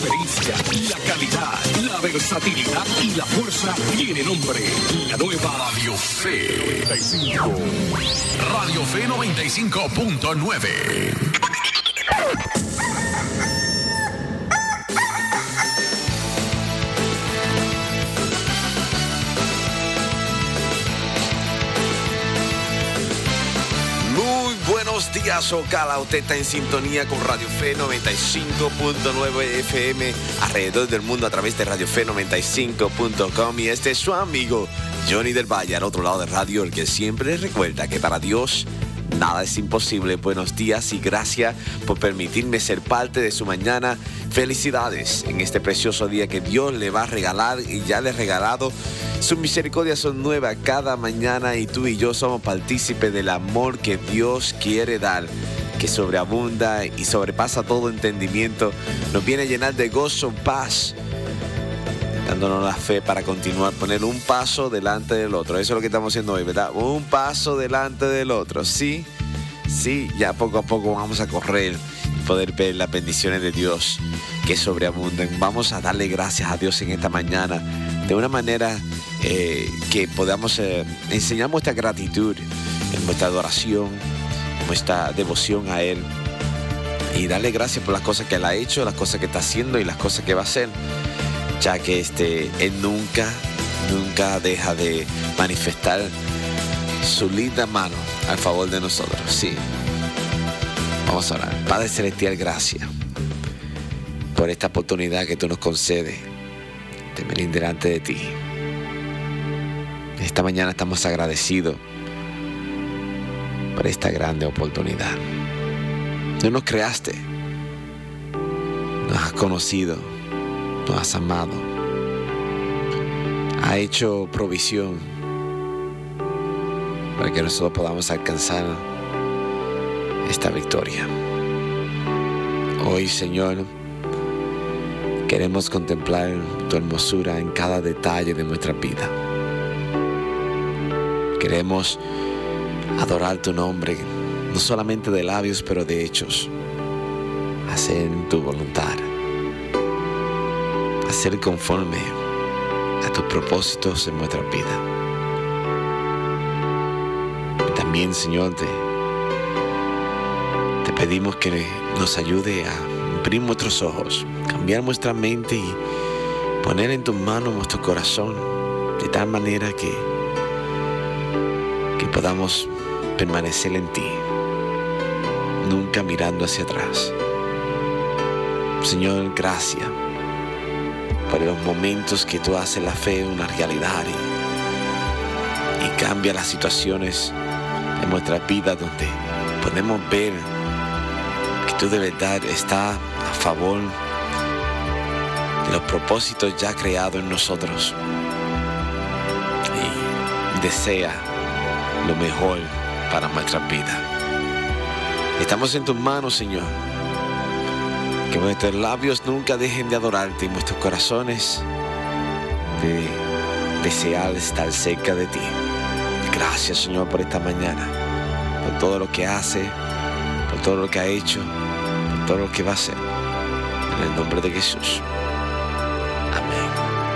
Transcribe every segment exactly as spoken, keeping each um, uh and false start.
excelencia, la calidad, la versatilidad y la fuerza tiene nombre. La nueva Radio Fe noventa y cinco. Radio Fe noventa y cinco punto nueve. Buenos días, Ocala. Usted está en sintonía con Radio Fe noventa y cinco punto nueve F M alrededor del mundo a través de Radio Fe noventa y cinco punto com. Y este es su amigo Johnny del Valle, al otro lado de radio, el que siempre recuerda que para Dios nada es imposible. Buenos días y gracias por permitirme ser parte de su mañana. Felicidades en este precioso día que Dios le va a regalar y ya le ha regalado. Sus misericordias son nuevas cada mañana y tú y yo somos partícipes del amor que Dios quiere dar, que sobreabunda y sobrepasa todo entendimiento. Nos viene a llenar de gozo, paz, dándonos la fe para continuar, poner un paso delante del otro. Eso es lo que estamos haciendo hoy, ¿verdad? Un paso delante del otro, ¿sí? Sí, ya poco a poco vamos a correr y poder ver las bendiciones de Dios que sobreabunden. Vamos a darle gracias a Dios en esta mañana de una manera eh, que podamos eh, enseñar nuestra gratitud en nuestra adoración, en nuestra devoción a Él, y darle gracias por las cosas que Él ha hecho, las cosas que está haciendo y las cosas que va a hacer, ya que este, Él nunca, nunca deja de manifestar su linda mano al favor de nosotros. Sí, vamos a orar. Padre Celestial, gracias por esta oportunidad que tú nos concedes de venir delante de ti. Esta mañana estamos agradecidos por esta grande oportunidad. Tú nos creaste, nos has conocido, nos has amado, has hecho provisión para que nosotros podamos alcanzar esta victoria. Hoy, Señor, queremos contemplar tu hermosura en cada detalle de nuestra vida. Queremos adorar tu nombre, no solamente de labios, pero de hechos. Hacer tu voluntad, hacer conforme a tus propósitos en nuestra vida. Y también, Señor, te, te pedimos que nos ayude a abrir nuestros ojos, cambiar nuestra mente y poner en tus manos nuestro corazón, de tal manera que, que podamos permanecer en ti, nunca mirando hacia atrás. Señor, gracias por los momentos que tú haces la fe una realidad y, y cambia las situaciones en nuestra vida, donde podemos ver que tú de verdad estás a favor de los propósitos ya creados en nosotros y desea lo mejor para nuestra vida. Estamos en tus manos, Señor. Que nuestros labios nunca dejen de adorarte y nuestros corazones de desear estar cerca de ti. Gracias, Señor, por esta mañana, por todo lo que hace, por todo lo que ha hecho, por todo lo que va a hacer. En el nombre de Jesús. Amén.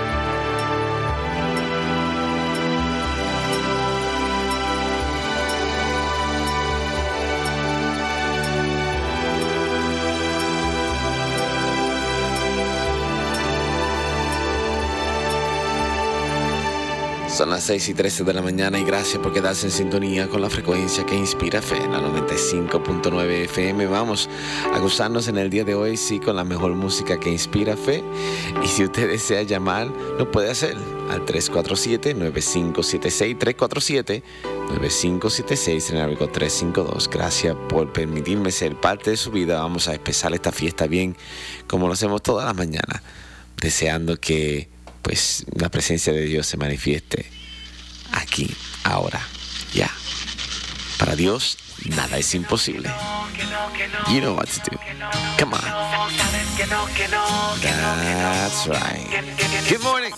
Son las seis y trece de la mañana y gracias por quedarse en sintonía con la frecuencia que inspira fe, en la noventa y cinco punto nueve F M. Vamos a gozarnos en el día de hoy, sí, con la mejor música que inspira fe. Y si usted desea llamar, lo puede hacer al tres cuatro siete, nueve cinco siete seis, tres cuatro siete, nueve cinco siete seis, en el área tres cinco dos. Gracias por permitirme ser parte de su vida. Vamos a empezar esta fiesta bien, como lo hacemos todas las mañanas, deseando que pues la presencia de Dios se manifieste aquí, ahora, ya. Para Dios nada es imposible. You know what to do. Come on. That's right. Good morning.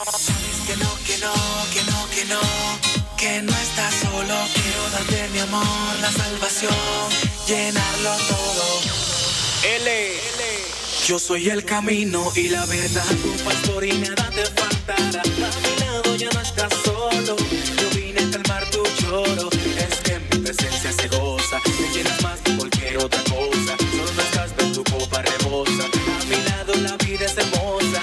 Que no estás solo, quiero darte mi amor, la salvación, llenarlo todo. L. Yo soy el camino y la verdad, tu pastor y nada te faltará. A mi lado ya no estás solo, yo vine a calmar tu lloro. Es que en mi presencia se goza, me llenas más que cualquier otra cosa. Solo no estás, pero tu copa rebosa. A mi lado la vida es hermosa.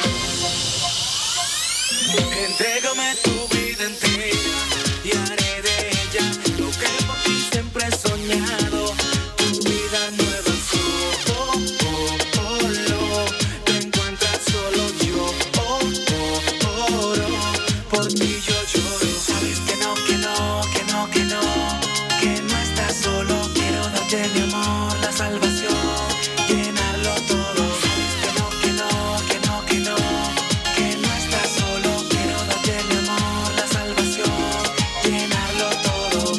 Entrégame tu vida entera y haré de ella lo que por ti siempre he soñado. Tu vida nueva solo, oh, oh, lo, te encuentras solo yo, oh, oh, oro, por ti yo lloro. Sabes que no, que no, que no, que no, que no estás solo. Quiero darte mi amor, la salvación, llenarlo todo. Sabes que no, que no, que no, que no, que no estás solo. Quiero darte mi amor, la salvación, llenarlo todo.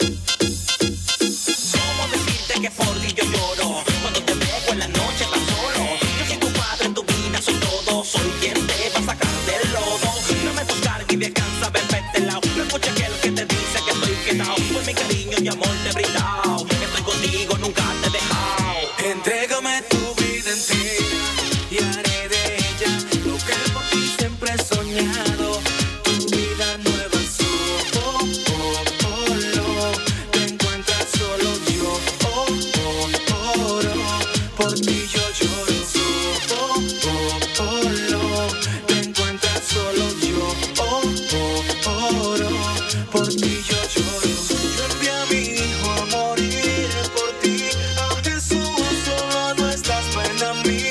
¿Cómo decirte que por ti yo lloro? Cuando te veo en la noche tan solo. Yo soy tu padre en tu vida, soy todo. Soy quien te va a sacar del lodo. No me buscar y me alcanza a ver vete lado. No escuches aquel que te dice que estoy quedado. Pues mi cariño y amor te he brindado. Estoy contigo, nunca te he dejado. Entrégame tu vida entera y haré de ella lo que por ti siempre he soñado. Tu vida nueva solo, oh, oh, lo, te encuentras solo yo, oh, oh, oro, por ti yo lloro. Oh, oh, oh, lo, te encuentras solo yo, oh, oh, oro, por ti yo lloro. Yo envié a mi hijo a morir por ti, a Jesús solo no estás buena a mí.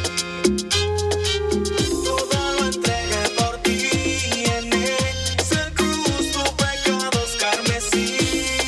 Todo lo entregué por ti y en esa cruz tu pecado es carmesí.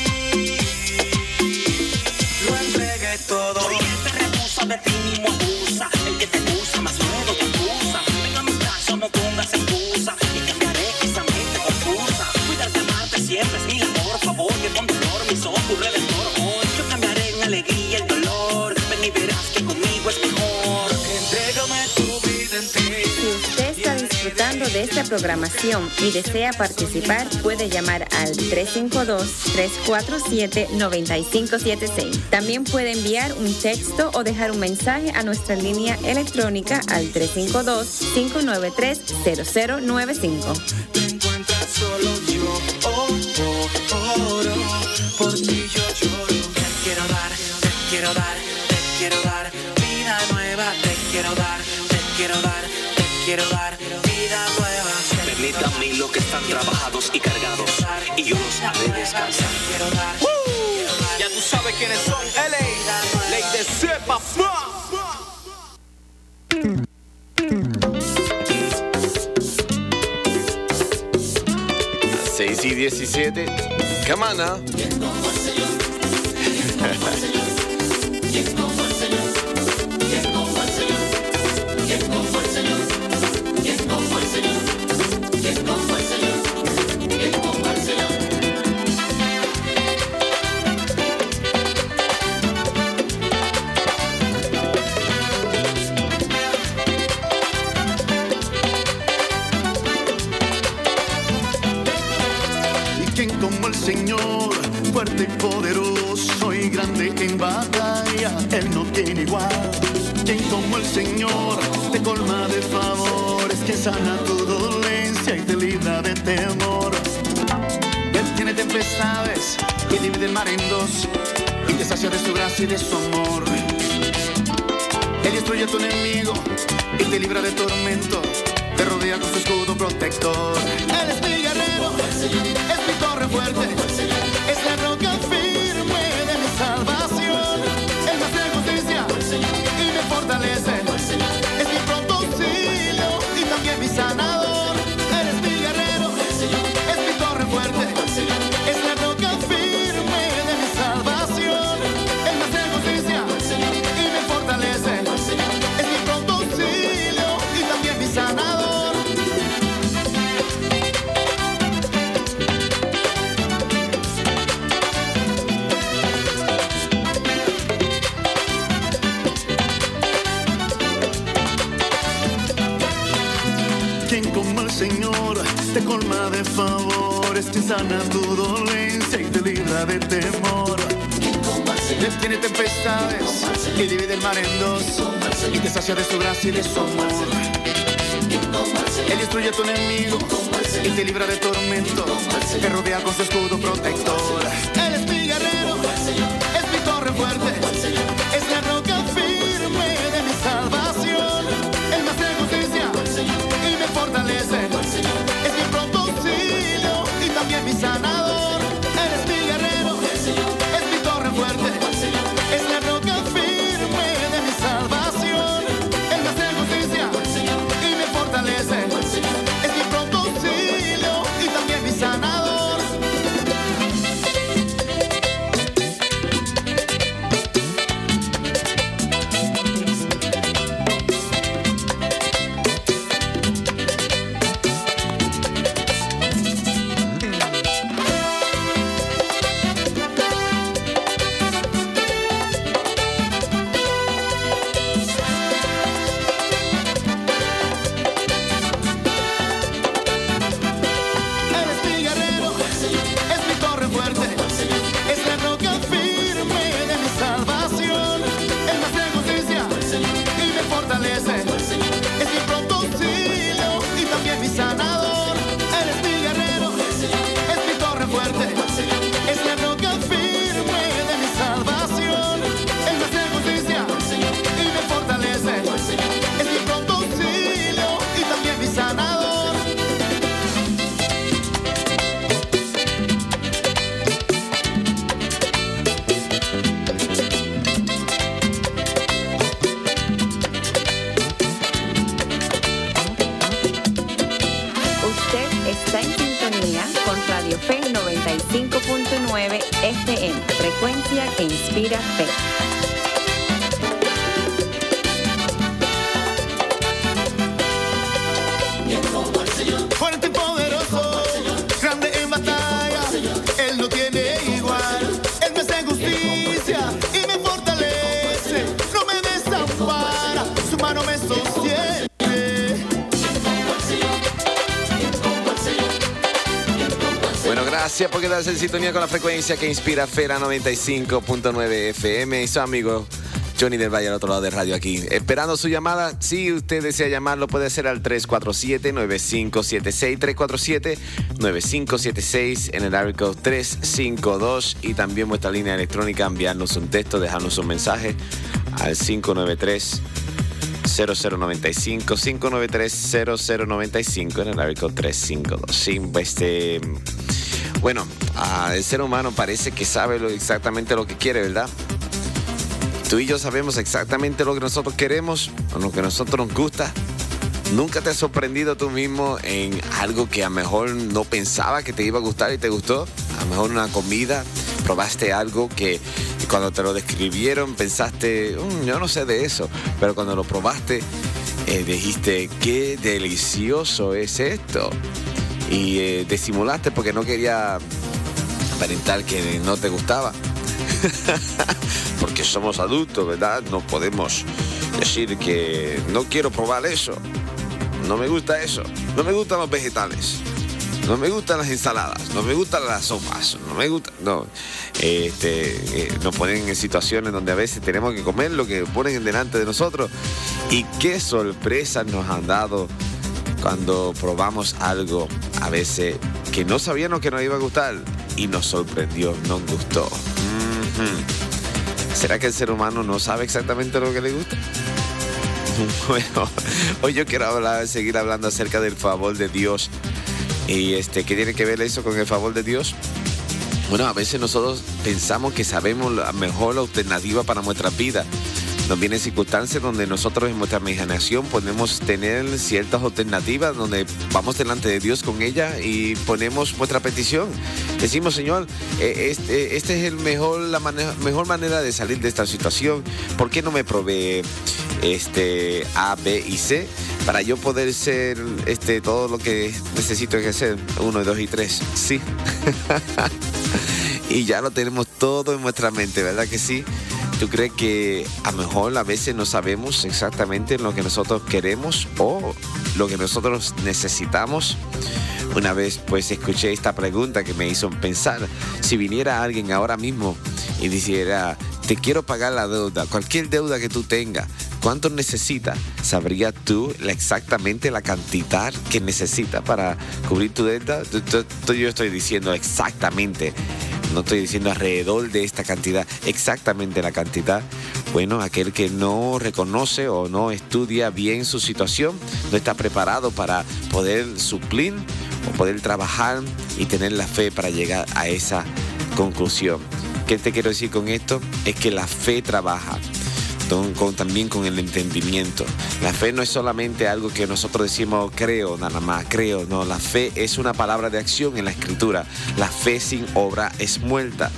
Lo entregué todo. Porque te rehusa de ti mismo abusa. El que te usa más luego te acusa. Venga a mis brazos, no pongas excusa y cambiaré esa mente confusa. Cuidarte, amarte siempre es mi labor. Favor que con dolor mi sos tu redentor. Hoy yo cambiaré en alegría el dolor. Ven y verás que conmigo es mejor. Entrégame tu vida entera. Si usted está disfrutando de esta programación y desea participar, puede llamar al tres cinco dos, tres cuatro siete, nueve cinco siete seis. También puede enviar un texto o dejar un mensaje a nuestra línea electrónica al tres cinco dos, cinco nueve tres, cero cero nueve cinco. Te encuentras solo yo, oh, oh, oro, por ti yo lloro. Te quiero dar, te quiero dar, te quiero dar vida nueva. Te quiero dar, te quiero dar, te quiero dar vida nueva. Venid a mí los que están trabajados y cargados, y yo los haré descansar. Quiero dar, Ya tú sabes quiénes son. L A, Ley de C, papá. seis y diecisiete. Come on now. Señor, fuerte y poderoso y grande en batalla, Él no tiene igual. Quien como el Señor te colma de favores, que sana tu dolencia y te libra de temor. Él tiene tempestades y divide el mar en dos, y te sacia de su gracia y de su amor. Él destruye a tu enemigo y te libra de tormento, te rodea con su escudo protector. Él es mi guerrero, es mi torre fuerte, es la roca firme de mi salvación. Él me hace justicia y me fortalece, es mi pronto auxilio y también mi sanador. Él es mi guerrero, es mi torre fuerte, es la roca firme de mi salvación. Él me hace justicia y me fortalece, es mi pronto auxilio y también mi sanador. Señor, te colma de favores, te sana tu dolencia y te libra de temor. detiene tempestades y divide el mar en dos y te sacia de su gracia y de su amor. Él destruye a tu enemigo y te libra de tormento, te rodea con su escudo protector. Él es mi guerrero, es mi torre fuerte, es la roca firme de mi salvación. Él me hace justicia y me fortalece, es mi pronto auxilio y también mi sanador. Él es mi guerrero, es mi torre fuerte, es la roca firme de mi salvación. Él me hace justicia y me fortalece, es mi pronto auxilio y también mi sanador. Está en sintonía con Radio Fe noventa y cinco punto nueve F M, frecuencia que inspira fe. Fuerte y poderoso, grande en batalla, Él no tiene igual. Él me hace justicia y me fortalece, no me desampara, su mano me sostiene. Bueno, gracias por quedarse en sintonía con la frecuencia que inspira Fe, la noventa y cinco punto nueve F M. Y su amigo Johnny del Valle al otro lado de radio aquí, esperando su llamada. Si usted desea llamarlo, puede hacer al tres cuatro siete, nueve cinco siete seis, tres cuatro siete, nueve cinco siete seis en el área code tres cinco dos, y también nuestra línea electrónica, enviarnos un texto, dejarnos un mensaje al cinco nueve tres, cero cero nueve cinco, cinco nueve tres, cero cero nueve cinco en el área code tres cinco dos. Sí, este, bueno, uh, el ser humano parece que sabe lo, exactamente lo que quiere, ¿verdad? Tú y yo sabemos exactamente lo que nosotros queremos, o lo que a nosotros nos gusta. ¿Nunca te has sorprendido tú mismo en algo que a lo mejor no pensaba que te iba a gustar y te gustó? A lo mejor una comida, probaste algo que cuando te lo describieron pensaste, mmm, yo no sé de eso, pero cuando lo probaste eh, dijiste, qué delicioso es esto. Y eh, disimulaste porque no quería aparentar que no te gustaba. Porque somos adultos, ¿verdad? No podemos decir que no quiero probar eso, no me gusta eso, no me gustan los vegetales, no me gustan las ensaladas, no me gustan las sopas, no me gusta, no. Este, eh, nos ponen en situaciones donde a veces tenemos que comer lo que ponen delante de nosotros. Y qué sorpresas nos han dado cuando probamos algo a veces que no sabíamos que nos iba a gustar y nos sorprendió, nos gustó. Mm-hmm. ¿Será que el ser humano no sabe exactamente lo que le gusta? Bueno, hoy yo quiero hablar, seguir hablando acerca del favor de Dios. ¿Y este, qué tiene que ver eso con el favor de Dios? Bueno, a veces nosotros pensamos que sabemos la mejor alternativa para nuestra vida. Nos vienen circunstancias donde nosotros en nuestra imaginación podemos tener ciertas alternativas, donde vamos delante de Dios con ella y ponemos nuestra petición. Decimos, Señor, este, este es el mejor, la manera, mejor manera de salir de esta situación. ¿Por qué no me provee este, A, B y C para yo poder ser este, todo lo que necesito que ser? Uno, dos y tres. Sí. Y ya lo tenemos todo en nuestra mente, ¿verdad que sí? ¿Tú crees que a lo mejor a veces no sabemos exactamente lo que nosotros queremos o lo que nosotros necesitamos? Una vez pues escuché esta pregunta que me hizo pensar, si viniera alguien ahora mismo y dijera, te quiero pagar la deuda, cualquier deuda que tú tengas, ¿cuánto necesitas? ¿Sabrías tú la, exactamente la cantidad que necesitas para cubrir tu deuda? Yo estoy diciendo exactamente, no estoy diciendo alrededor de esta cantidad, exactamente la cantidad. Bueno, aquel que no reconoce o no estudia bien su situación, no está preparado para poder suplir o poder trabajar y tener la fe para llegar a esa conclusión. ¿Qué te quiero decir con esto? Es que la fe trabaja con, con, también con el entendimiento. La fe no es solamente algo que nosotros decimos creo nada más, creo. No, la fe es una palabra de acción en la Escritura. La fe sin obra es muerta.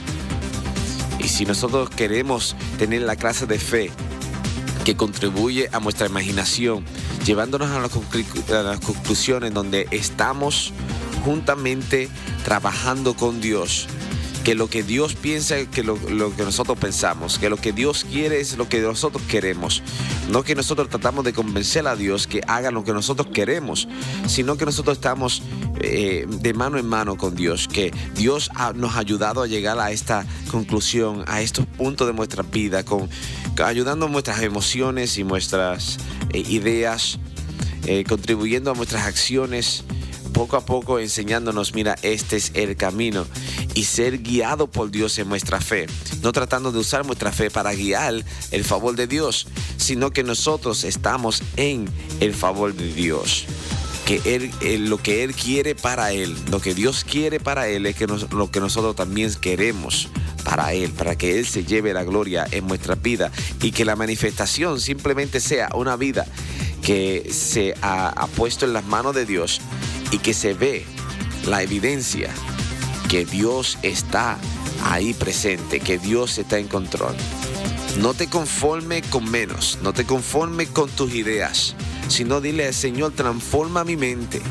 Y si nosotros queremos tener la clase de fe que contribuye a nuestra imaginación, llevándonos a las, conclu- a las conclusiones donde estamos juntamente trabajando con Dios, que lo que Dios piensa es que lo, lo que nosotros pensamos, que lo que Dios quiere es lo que nosotros queremos, no que nosotros tratamos de convencer a Dios que haga lo que nosotros queremos, sino que nosotros estamos eh, de mano en mano con Dios, que Dios ha, nos ha ayudado a llegar a esta conclusión, a estos puntos de nuestra vida, con, ayudando a nuestras emociones y nuestras eh, ideas, eh, contribuyendo a nuestras acciones, poco a poco enseñándonos, mira, este es el camino, y ser guiado por Dios en nuestra fe, no tratando de usar nuestra fe para guiar el favor de Dios, sino que nosotros estamos en el favor de Dios, que él, él lo que Él quiere para Él, lo que Dios quiere para Él es que nos, lo que nosotros también queremos para Él, para que Él se lleve la gloria en nuestra vida y que la manifestación simplemente sea una vida que se ha, ha puesto en las manos de Dios y que se ve la evidencia que Dios está ahí presente, que Dios está en control. No te conformes con menos, no te conformes con tus ideas, sino dile al Señor, transforma mi mente,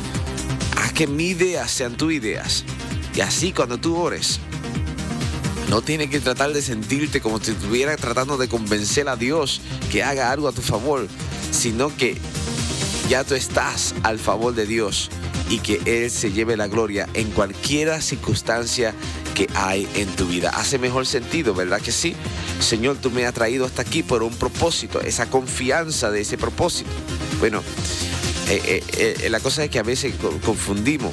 haz que mis ideas sean tus ideas. Y así cuando tú ores, no tienes que tratar de sentirte como si estuvieras tratando de convencer a Dios que haga algo a tu favor, sino que ya tú estás al favor de Dios y que Él se lleve la gloria en cualquier circunstancia que hay en tu vida. Hace mejor sentido, ¿verdad que sí? Señor, tú me has traído hasta aquí por un propósito, esa confianza de ese propósito. Bueno, eh, eh, eh, la cosa es que a veces confundimos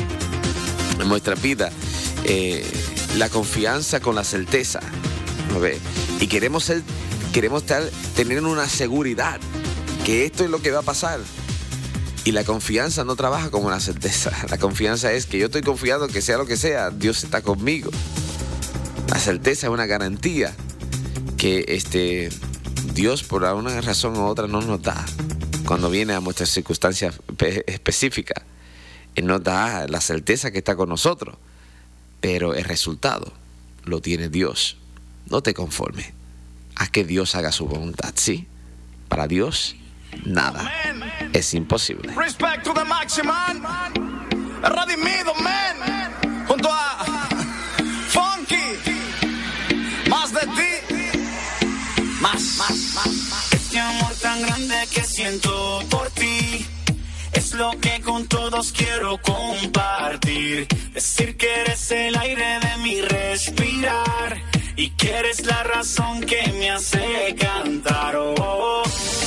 en nuestra vida eh, la confianza con la certeza, ¿no ves? Y queremos ser, queremos estar, tener una seguridad que esto es lo que va a pasar. Y la confianza no trabaja como una certeza. La confianza es que yo estoy confiado que sea lo que sea, Dios está conmigo. La certeza es una garantía que este, Dios por alguna razón u otra no nos da. Cuando viene a nuestras circunstancias específicas, Él nos da la certeza que está con nosotros. Pero el resultado lo tiene Dios. No te conformes. Haz que Dios haga su voluntad, ¿sí? Para Dios, nada es imposible. Respect to the Maximan, redimido, man, junto a Funky, más de ti, más, más, más, más. Este amor tan grande que siento por ti es lo que con todos quiero compartir. Decir que eres el aire de mi respirar y que eres la razón que me hace cantar. Oh, oh,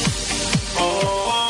oh.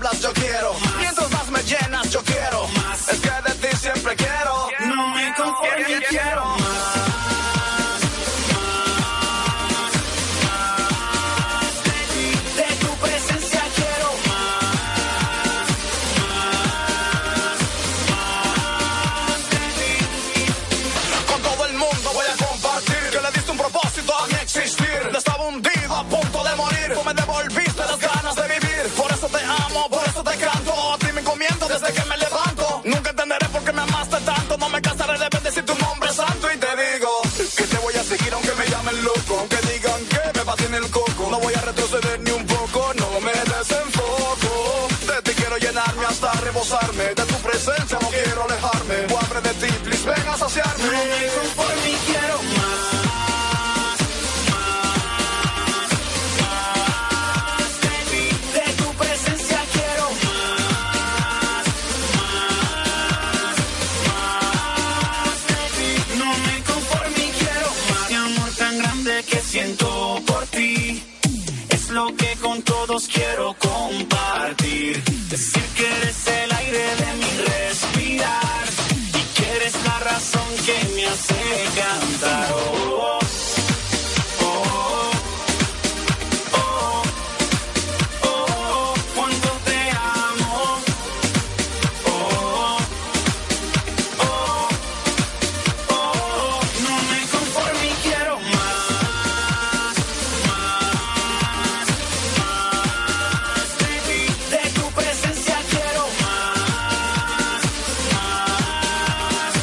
Yo quiero más. Es que de ti siempre quiero. No me conformo. sé cantar. Oh, oh, oh, oh, oh, oh, cuánto te amo. Oh, oh, oh, oh, no me conformo y quiero más, más, más de ti, de tu presencia quiero más, más,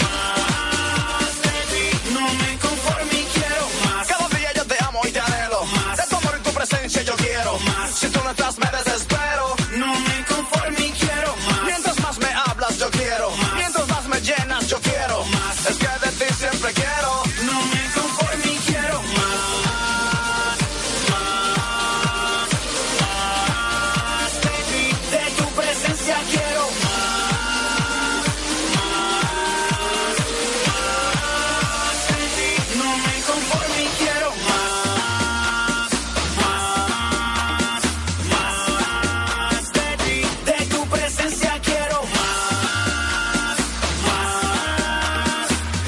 más de ti, no me conformo y quiero más. Cada día yo te amo y te anhelo más. De tu amor y tu presencia yo quiero más. Si tú no estás me desespero. No me conformo y quiero más. Mientras más me hablas yo quiero más. Mientras más me llenas yo quiero más. Es que de ti siempre quiero. No me conformo y quiero más, más, más de ti, de tu presencia quiero más, más, más de ti. No me conformo y quiero más, más, más de ti, de tu presencia quiero más, más,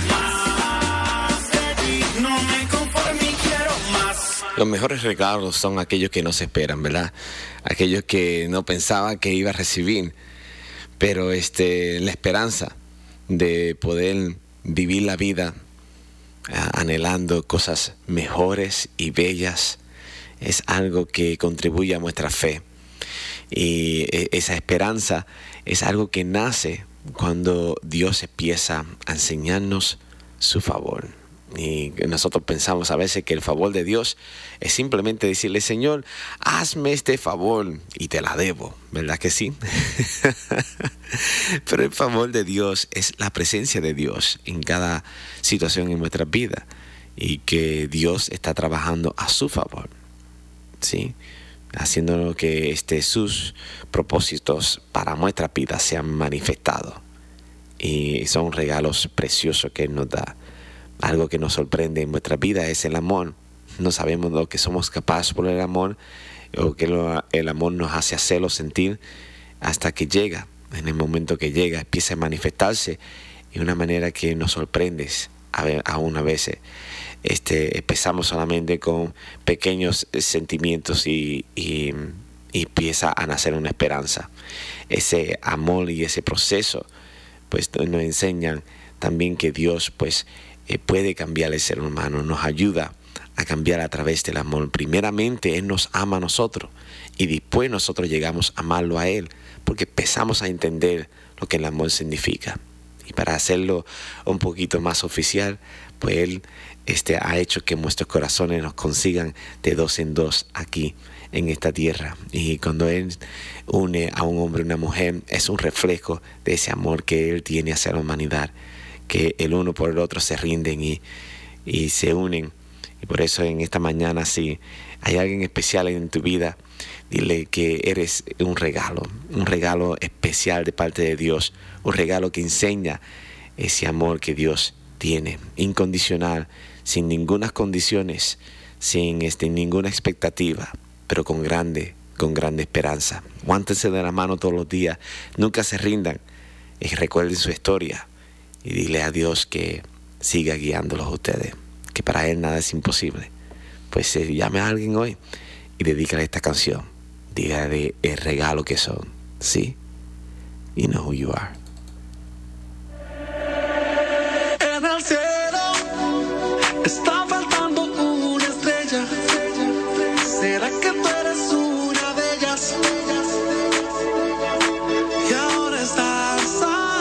más de ti. No me conformo y quiero más. Los mejores regalos son aquellos que no se esperan, ¿verdad? Aquellos que no pensaba que iba a recibir. Pero este, la esperanza de poder vivir la vida ah, anhelando cosas mejores y bellas es algo que contribuye a nuestra fe. Y eh, esa esperanza es algo que nace cuando Dios empieza a enseñarnos su favor. Y nosotros pensamos a veces que el favor de Dios es simplemente decirle: Señor, hazme este favor y te la debo, ¿verdad que sí? Pero el favor de Dios es la presencia de Dios en cada situación en nuestra vida, y que Dios está trabajando a su favor, ¿sí? Haciendo que este, sus propósitos para nuestra vida sean manifestados. Y son regalos preciosos que Él nos da. Algo que nos sorprende en nuestra vida es el amor. No sabemos lo que somos capaces por el amor, o que lo, el amor nos hace hacerlo sentir, hasta que llega. En el momento que llega, empieza a manifestarse de una manera que nos sorprende. A ver, aún a veces este, empezamos solamente con pequeños sentimientos y, y, y empieza a nacer una esperanza. Ese amor y ese proceso pues nos enseñan también que Dios pues eh, puede cambiar el ser humano, nos ayuda a cambiar a través del amor. Primeramente Él nos ama a nosotros, y después nosotros llegamos a amarlo a Él, porque empezamos a entender lo que el amor significa. Y para hacerlo un poquito más oficial, pues Él este, ha hecho que nuestros corazones nos consigan de dos en dos aquí en esta tierra. Y cuando Él une a un hombre y una mujer, es un reflejo de ese amor que Él tiene hacia la humanidad, que el uno por el otro se rinden y, y se unen. Y por eso en esta mañana, si hay alguien especial en tu vida, dile que eres un regalo, un regalo especial de parte de Dios, un regalo que enseña ese amor que Dios tiene, incondicional, sin ninguna condiciones, sin este, ninguna expectativa, pero con grande, con grande esperanza. Aguántense de la mano todos los días, nunca se rindan, y recuerden su historia, y dile a Dios que siga guiándolos a ustedes, que para Él nada es imposible. Pues eh, llame a alguien hoy y dedícale esta canción. Dígale el regalo que son. ¿Sí? You know who you are. En el cielo está faltando una estrella. ¿Será que tú eres una de ellas? Y ahora estás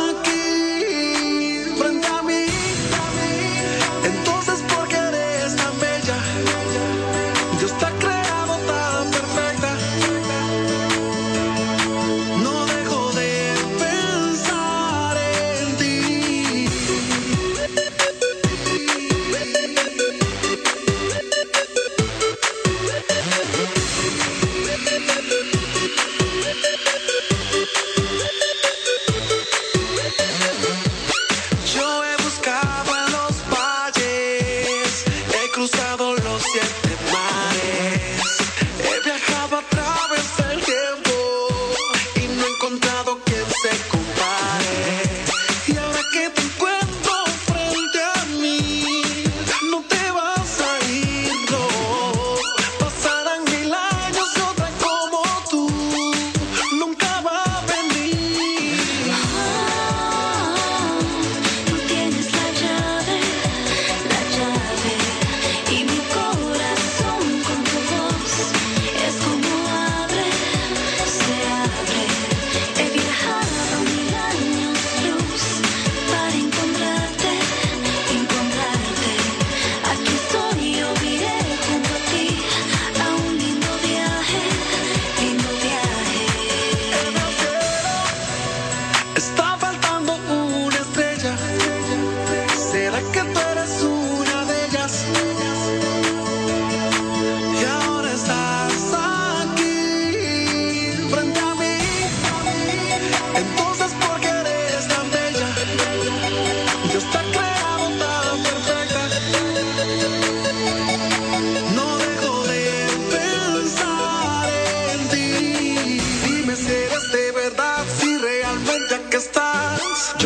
aquí frente a mí. Entonces, ¿por qué eres tan bella? Dios te ha creado tan perfecta. No dejo de pensar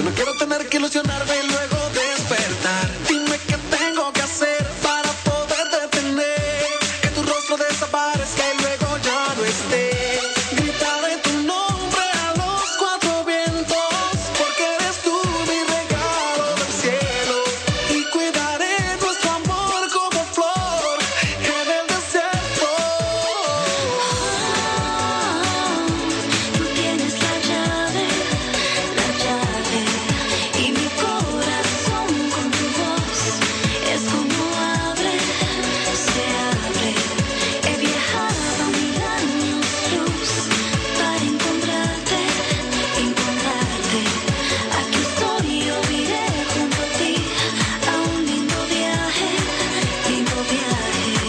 no quiero tener que ilusionarme y luego despertar. Dime qué tengo que hacer para poder detener que tu rostro desaparezca y luego ya no esté. Gritaré tu nombre a los cuatro vientos, porque eres tú mi regalo del cielo. Y cuidaré nuestro amor como flor en el desierto. Tú tienes la llave, la llave, y mi corazón con tu voz es como abre, se abre. He viajado mil años luz para encontrarte, encontrarte. Aquí estoy, yo iré junto a ti a un lindo viaje, lindo viaje.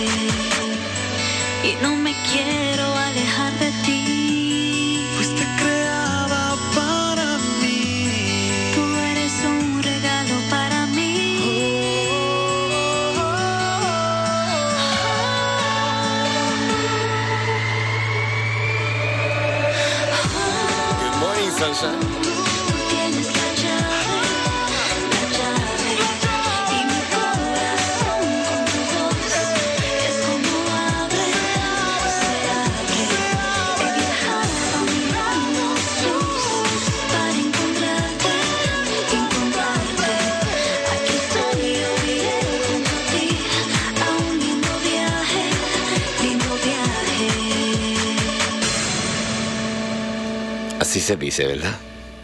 Y no me quiero alejar de ti. Fuiste creada para mí. Tú eres un regalo para mí. Good morning, sunshine. Tú tienes la llave, la llave, y mi corazón con tu voz es como abre, se abre. He viajado mil años luz para encontrarte, encontrarte. Aquí estoy, yo iré junto a ti a un lindo viaje, lindo viaje. Así se dice, ¿verdad?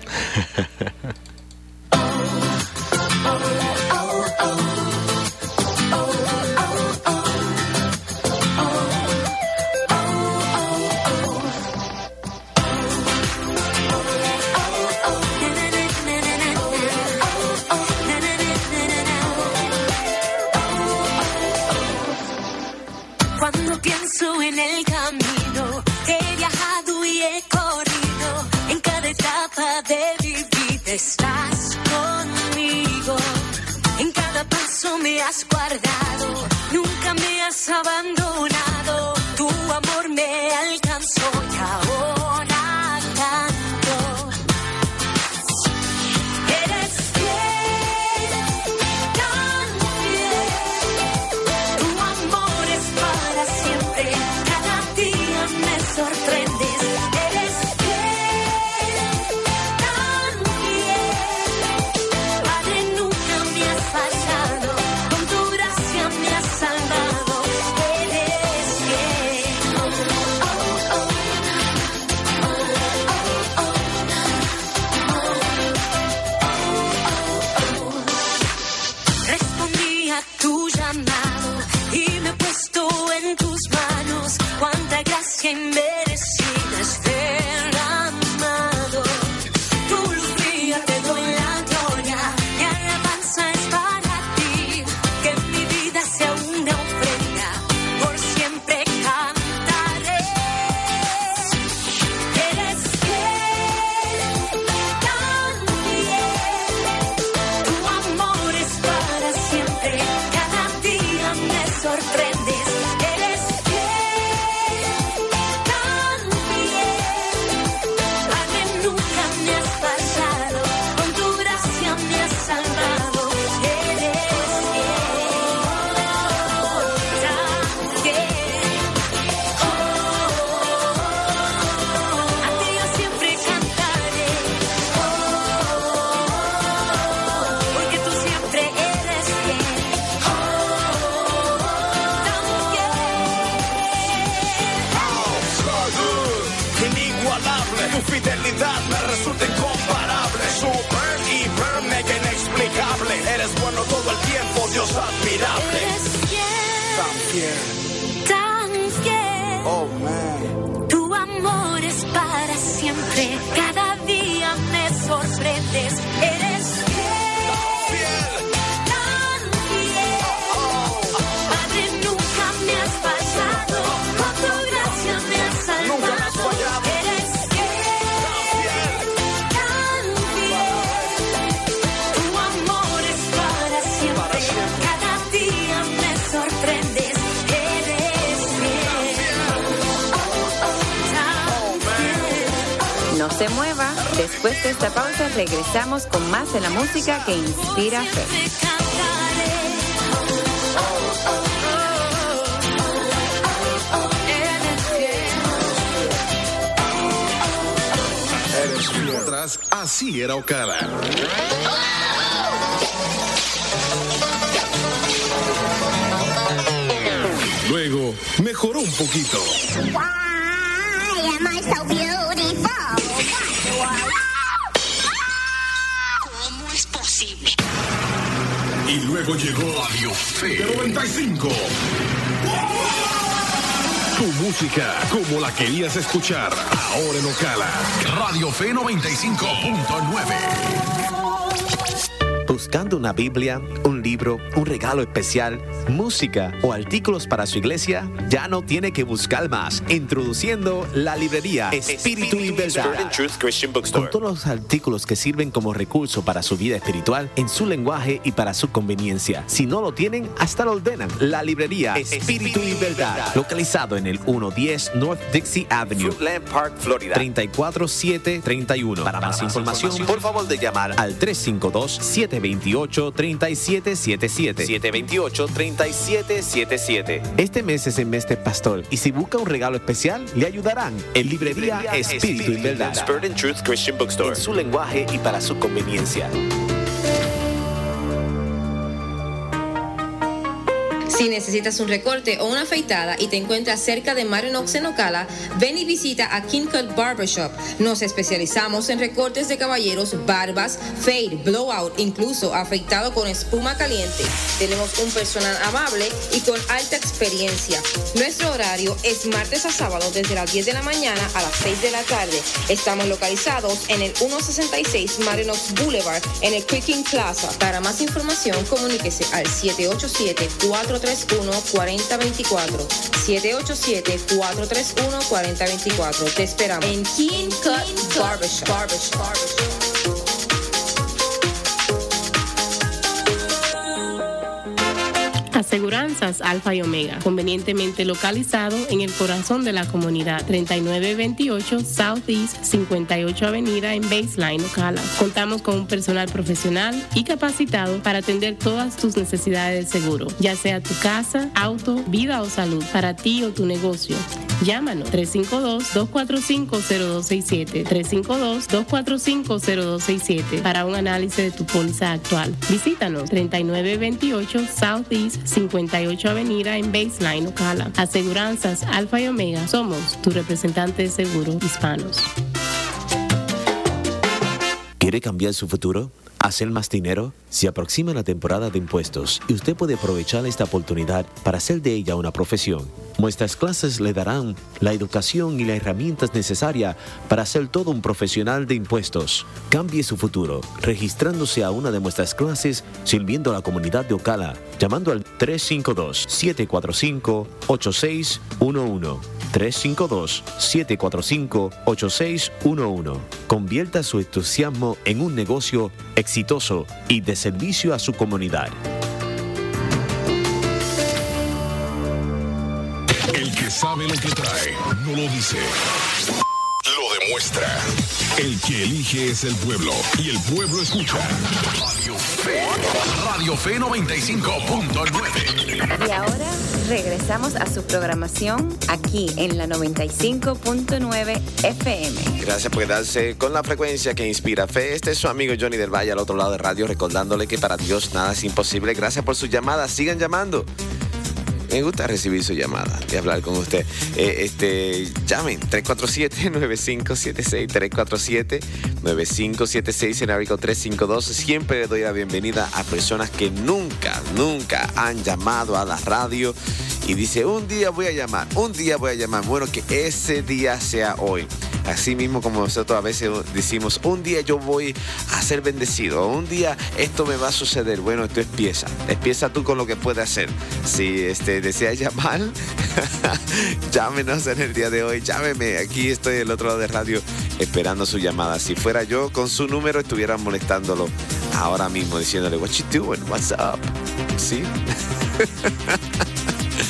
Cuando pienso en el camino que he viajado y he corrido, en cada etapa de mi vida estás conmigo. En cada paso me has guardado, nunca me has abandonado. Tu amor me alcanzó y ahora canto. Eres fiel, tan fiel. Tu amor es para siempre, cada día me sorprendes. Eres fiel, tan fiel. Padre, nunca me has fallado, con tu gracia me has salvado. Eres fiel. Oh, oh, oh. Respondí a tu llamado y me he puesto en tus manos. Cuánta gracia inmerecida es derramado. Tu luz brilla, te doy la gloria. Mi alabanza es para ti. Que mi vida sea una ofrenda, por siempre cantaré. Eres fiel, tan fiel. Tu amor es para siempre, cada día me sorprendes. Eres fiel, tan fiel. Padre, nunca me has fallado, con tu gracia me has salvado. Eres fiel, tan fiel. Oh, a ti yo siempre cantaré. Oh, porque tú siempre eres fiel. Oh, tan fiel. Inigualable, tu fidelidad me resulta incomparable. Super, hiper, mega inexplicable. Eres bueno todo el tiempo, Dios admirable. Eres Tan fiel, fiel. tan fiel. Oh man. Tu amor es para siempre, cada día me sorprendes. Eres fiel, tan fiel. Padre, nunca me has fallado, con tu gracia me has salvado. Nunca me has fallado. Eres fiel, tan fiel. Tu amor es para siempre, Para siempre. cada día me sorprendes. Eres fiel, tan fiel. Nos se mueva. Después de esta pausa regresamos con más de la música que inspira fe. Atrás, así era Ocala. Luego mejoró un poquito. ¿Cómo es posible? Y luego llegó Radio Fe noventa y cinco. Tu música como la querías escuchar, ahora en Ocala. Radio Fe noventa y cinco punto nueve. Buscando una Biblia, un libro, un regalo especial, música o artículos para su iglesia, ya no tiene que buscar más. Introduciendo la librería Espíritu y Verdad, con todos los artículos que sirven como recurso para su vida espiritual en su lenguaje y para su conveniencia. Si no lo tienen, hasta lo ordenan. La librería Espíritu y Verdad, localizado en el ciento diez North Dixie Avenue, Fruitland Park, Florida, treinta y cuatro siete treinta y uno. Para más información, por favor de llamar al tres cinco dos, siete dos ocho, tres siete siete siete. siete dos ocho, tres siete siete siete. Este mes es el mes del pastor y si busca un regalo especial, le ayudarán en librería Espíritu y Verdad, Spirit and Truth Christian Bookstore, en su lenguaje y para su conveniencia. Si necesitas un recorte o una afeitada y te encuentras cerca de Marinox en Ocala, ven y visita a King Cut Barbershop. Nos especializamos en recortes de caballeros, barbas, fade, blowout, incluso afeitado con espuma caliente. Tenemos un personal amable y con alta experiencia. Nuestro horario es martes a sábado desde las diez de la mañana a las seis de la tarde. Estamos localizados en el ciento sesenta y seis Marinox Boulevard en el Quicken Plaza. Para más información, comuníquese al siete ocho siete, cuatro tres uno, cuatro cero dos cuatro. siete ocho siete, cuatro tres uno, cuatro cero dos cuatro. Te esperamos en King Cut Barbershop. Barbershop. Barbershop. Aseguranzas Alfa y Omega, convenientemente localizado en el corazón de la comunidad, treinta y nueve veintiocho Southeast cincuenta y ocho Avenida en Baseline, Ocala. Contamos con un personal profesional y capacitado para atender todas tus necesidades de seguro, ya sea tu casa, auto, vida o salud, para ti o tu negocio. Llámanos tres cinco dos, dos cuatro cinco, cero dos seis siete, tres cinco dos, dos cuatro cinco, cero dos seis siete para un análisis de tu póliza actual. Visítanos treinta y nueve veintiocho Southeast cincuenta y ocho Avenida en Baseline, Ocala. Aseguranzas Alfa y Omega. Somos tu representante de seguro hispanos. ¿Quiere cambiar su futuro? ¿Hacer más dinero? Se aproxima la temporada de impuestos y usted puede aprovechar esta oportunidad para hacer de ella una profesión. Nuestras clases le darán la educación y las herramientas necesarias para ser todo un profesional de impuestos. Cambie su futuro registrándose a una de nuestras clases sirviendo a la comunidad de Ocala, llamando al tres cinco dos, siete cuatro cinco, ocho seis uno uno. tres cinco dos, siete cuatro cinco, ocho seis uno uno. Convierta su entusiasmo en un negocio exitoso y de servicio a su comunidad. El que sabe lo que trae, no lo dice, lo demuestra. El que elige es el pueblo y el pueblo escucha. Radio Fe, Radio Fe noventa y cinco punto nueve. Y ahora regresamos a su programación aquí en la noventa y cinco punto nueve F M. Gracias por quedarse con la frecuencia que inspira fe. Este es su amigo Johnny del Valle al otro lado de radio, recordándole que para Dios nada es imposible. Gracias por su llamada. Sigan llamando. Me gusta recibir su llamada y hablar con usted. Eh, este, llamen tres cuatro siete, nueve cinco siete seis, tres cuatro siete, nueve cinco siete seis en área tres cinco dos. Siempre le doy la bienvenida a personas que nunca, nunca han llamado a la radio y dice, un día voy a llamar, un día voy a llamar. Bueno, que ese día sea hoy. Así mismo como nosotros a veces decimos, un día yo voy a ser bendecido, un día esto me va a suceder. Bueno, esto empieza. Empieza tú con lo que puedes hacer. Si este, deseas llamar, llámenos en el día de hoy. Llámeme. Aquí estoy del otro lado de radio esperando su llamada. Si fuera yo con su número, estuviera molestándolo ahora mismo, diciéndole, what you doing? What's up? ¿Sí?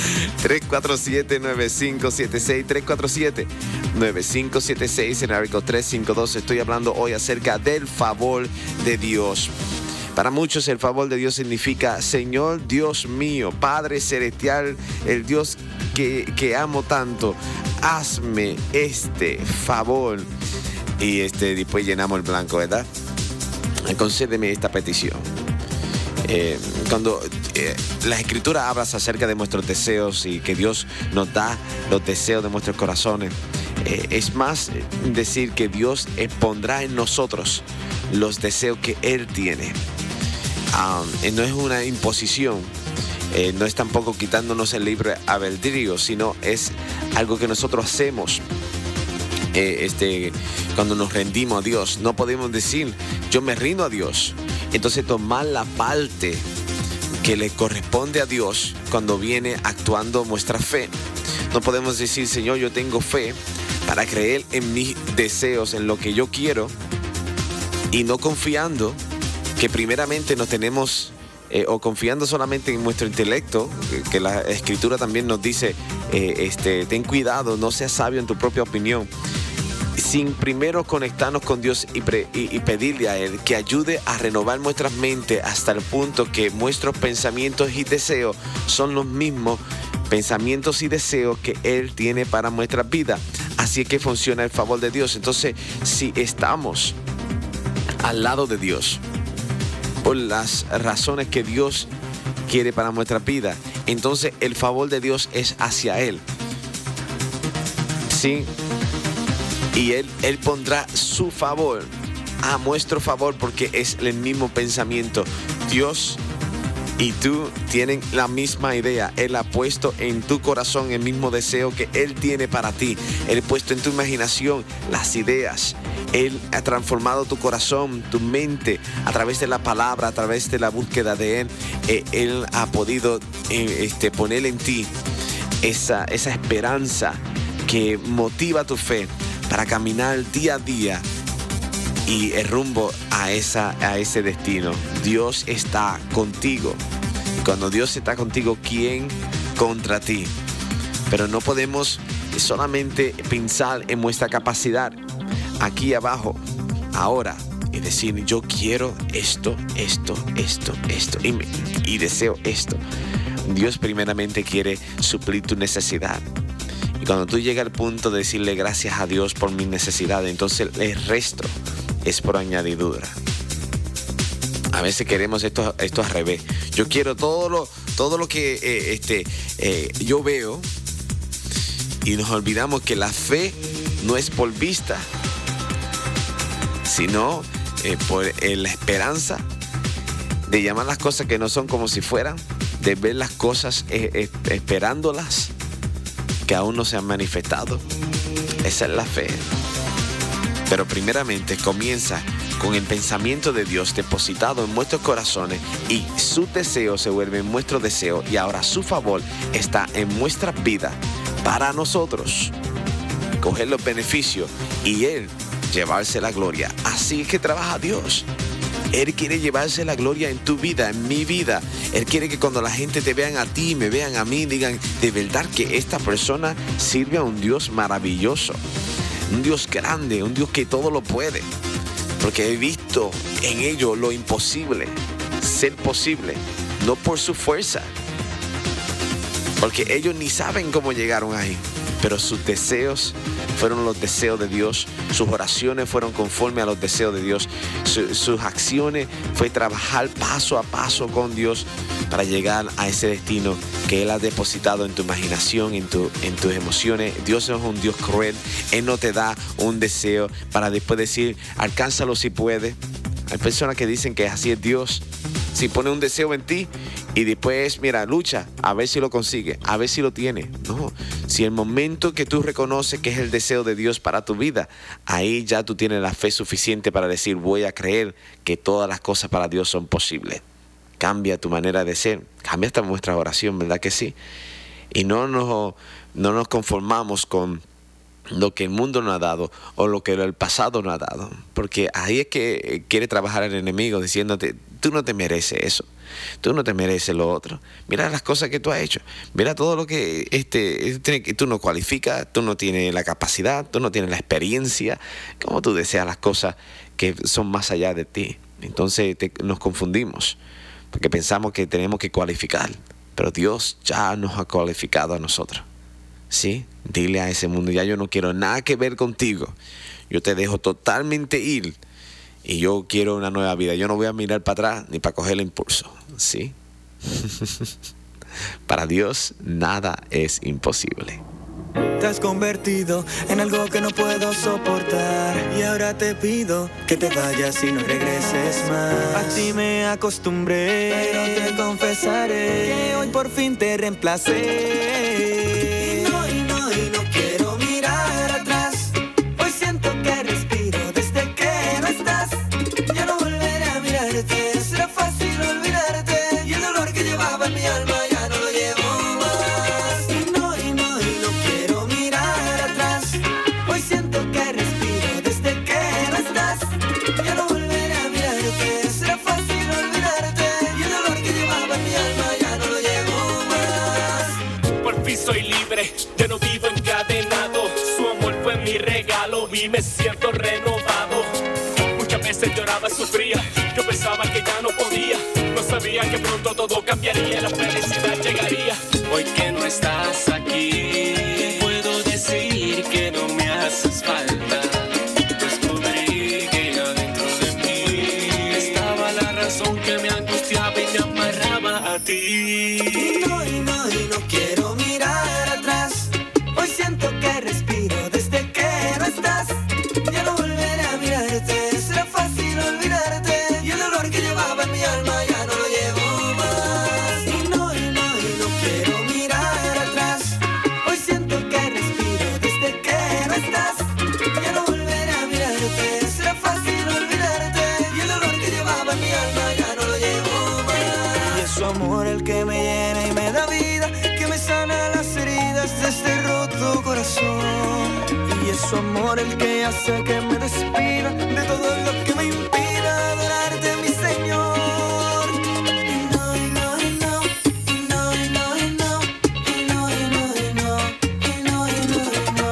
tres cuatro siete, nueve cinco siete seis, tres cuatro siete, nueve cinco siete seis, en área tres cinco dos. Estoy hablando hoy acerca del favor de Dios. Para muchos el favor de Dios significa: Señor Dios mío, Padre celestial, el Dios que, que amo tanto, hazme este favor. Y este, después llenamos el blanco, ¿verdad? Concédeme esta petición. Eh, cuando eh, la Escritura habla acerca de nuestros deseos y que Dios nos da los deseos de nuestros corazones, eh, es más decir que Dios eh, pondrá en nosotros los deseos que Él tiene. Um, no es una imposición, eh, no es tampoco quitándonos el libre albedrío, sino es algo que nosotros hacemos. Eh, este, cuando nos rendimos a Dios, no podemos decir yo me rindo a Dios, entonces tomar la parte que le corresponde a Dios cuando viene actuando nuestra fe. No podemos decir, Señor, yo tengo fe para creer en mis deseos, en lo que yo quiero, y no confiando que primeramente nos tenemos, eh, o confiando solamente en nuestro intelecto, que, que la Escritura también nos dice, eh, este, ten cuidado, no seas sabio en tu propia opinión, sin primero conectarnos con Dios y, pre, y, y pedirle a Él que ayude a renovar nuestras mentes hasta el punto que nuestros pensamientos y deseos son los mismos pensamientos y deseos que Él tiene para nuestra vida. Así es que funciona el favor de Dios. Entonces, si estamos al lado de Dios por las razones que Dios quiere para nuestra vida, entonces el favor de Dios es hacia Él. Sí. Y él, él pondrá su favor a nuestro favor porque es el mismo pensamiento. Dios y tú tienen la misma idea. Él ha puesto en tu corazón el mismo deseo que Él tiene para ti. Él ha puesto en tu imaginación las ideas. Él ha transformado tu corazón, tu mente, a través de la palabra, a través de la búsqueda de Él. Eh, él ha podido eh, este, poner en ti esa, esa esperanza que motiva tu fe para caminar día a día y el rumbo a, esa, a ese destino. Dios está contigo. Cuando Dios está contigo, ¿quién contra ti? Pero no podemos solamente pensar en nuestra capacidad aquí abajo, ahora, y decir yo quiero esto, esto, esto, esto y, me, y deseo esto. Dios primeramente quiere suplir tu necesidad. Y cuando tú llegas al punto de decirle gracias a Dios por mi necesidad, entonces el resto es por añadidura. A veces queremos esto, esto al revés. Yo quiero todo lo, todo lo que eh, este, eh, yo veo, y nos olvidamos que la fe no es por vista, sino eh, por eh, la esperanza de llamar las cosas que no son como si fueran, de ver las cosas eh, eh, esperándolas que aún no se han manifestado. Esa es la fe. Pero primeramente comienza con el pensamiento de Dios depositado en nuestros corazones, y su deseo se vuelve en nuestro deseo, y ahora su favor está en nuestra vida para nosotros coger los beneficios y Él llevarse la gloria. Así es que trabaja Dios. Él quiere llevarse la gloria en tu vida, en mi vida. Él quiere que cuando la gente te vean a ti, me vean a mí, digan de verdad que esta persona sirve a un Dios maravilloso, un Dios grande, un Dios que todo lo puede. Porque he visto en ellos lo imposible ser posible, no por su fuerza, porque ellos ni saben cómo llegaron ahí, pero sus deseos fueron los deseos de Dios, sus oraciones fueron conforme a los deseos de Dios, Su, sus acciones fue trabajar paso a paso con Dios para llegar a ese destino que Él ha depositado en tu imaginación, en, tu, en tus emociones. Dios no es un Dios cruel. Él no te da un deseo para después decir, alcánzalo si puedes. Hay personas que dicen que así es Dios. Si pone un deseo en ti y después, mira, lucha, a ver si lo consigue, a ver si lo tiene. No, si el momento que tú reconoces que es el deseo de Dios para tu vida, ahí ya tú tienes la fe suficiente para decir, voy a creer que todas las cosas para Dios son posibles. Cambia tu manera de ser, cambia hasta nuestra oración, ¿verdad que sí? Y no nos, no nos conformamos con lo que el mundo nos ha dado o lo que el pasado nos ha dado, porque ahí es que quiere trabajar el enemigo diciéndote, tú no te mereces eso. Tú no te mereces lo otro. Mira las cosas que tú has hecho. Mira todo lo que este, tú no cualificas, tú no tienes la capacidad, tú no tienes la experiencia. ¿Cómo tú deseas las cosas que son más allá de ti? Entonces te, nos confundimos porque pensamos que tenemos que cualificar. Pero Dios ya nos ha cualificado a nosotros. ¿Sí? Dile a ese mundo, ya yo no quiero nada que ver contigo. Yo te dejo totalmente ir. Y yo quiero una nueva vida. Yo no voy a mirar para atrás ni para coger el impulso. ¿Sí? Para Dios nada es imposible. Te has convertido en algo que no puedo soportar. Y ahora te pido que te vayas y no regreses más. A ti me acostumbré, pero te confesaré que hoy por fin te reemplacé. Y no, y no, y no quiero mirar atrás. Hoy siento que respiro desde que no estás. Ya no volveré a mirarte, será fácil olvidarte. Y el dolor que llevaba en mi alma ya no lo llevo más. Y no, y no, y no quiero mirar atrás. Hoy siento que respiro desde que no estás. Ya no volveré a mirarte, será fácil olvidarte. Y el dolor que llevaba en mi alma ya no lo llevo más. Por fin soy libre, ya no vivo encadenado. Su amor fue mi regalo y me siento renovado. Muchas veces lloraba y sufría, yo pensaba que ya no podía. No sabía que pronto todo cambiaría, la felicidad llegaría. Hoy que no estás aquí, puedo decir que no me haces falta. Descubrí que adentro de mí estaba la razón que me angustiaba y me amarraba a ti. Y no, y no, y no quiero mirar atrás. Hoy siento que respiro desde que no estás. Ya no volveré a mirarte, será fácil olvidarte. Y el dolor que llevaba en mi alma ya no lo llevo más. Y no, y no, y no quiero mirar atrás. Hoy siento que respiro desde que no estás. Ya no volveré a mirarte, será fácil olvidarte. Y el dolor que llevaba en mi alma ya no lo llevo más. Y es su amor el que me llena y me da vida, que me sana las heridas de este roto corazón. Y es su amor el que hace que me despida de todo lo que me impida adorarte, mi Señor. Y no, y no, y no, y no, y no, y no, y no, y no, y no, y no, y no, y no.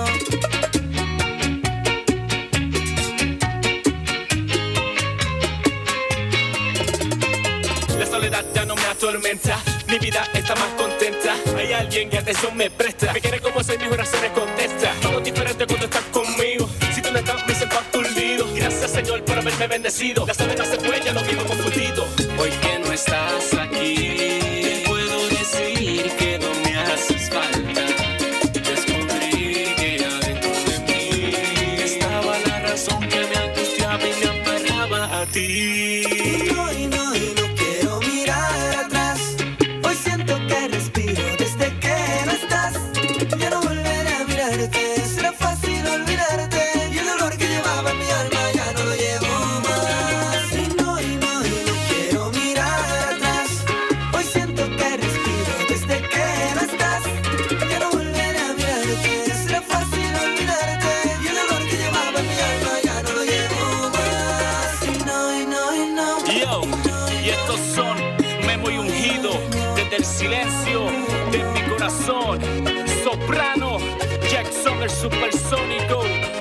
La soledad ya no me atormenta, mi vida está más contenta. Hay alguien que atención me presta, me quiere como soy, mis oraciones contesta. Todo diferente cuando estás conmigo, si tú no estás me siento aturdido. Gracias Señor por haberme bendecido, la soledad se fue, ya no vivo confundido. Hoy que no estás aquí, puedo decir que no me haces falta. Descubrí que adentro de mí estaba la razón que me angustiaba y me amarraba a ti. Y no, y no, y no quiero mirar atrás. Hoy siento que respiro desde que no estás. Ya no volveré a mirarte, será fácil olvidarte. Y el dolor que llevaba en mi alma ya no lo llevo más. Y no, y no, y no quiero mirar atrás. Hoy siento que respiro desde que no estás. Ya no volveré a mirarte, será fácil olvidarte. Y el dolor que llevaba en mi alma ya no lo llevo más. Y no, y no, y no. Yo, y estos son Memo y Ungido, desde el silencio de mi corazón. Soprano, Jackson el supersónico.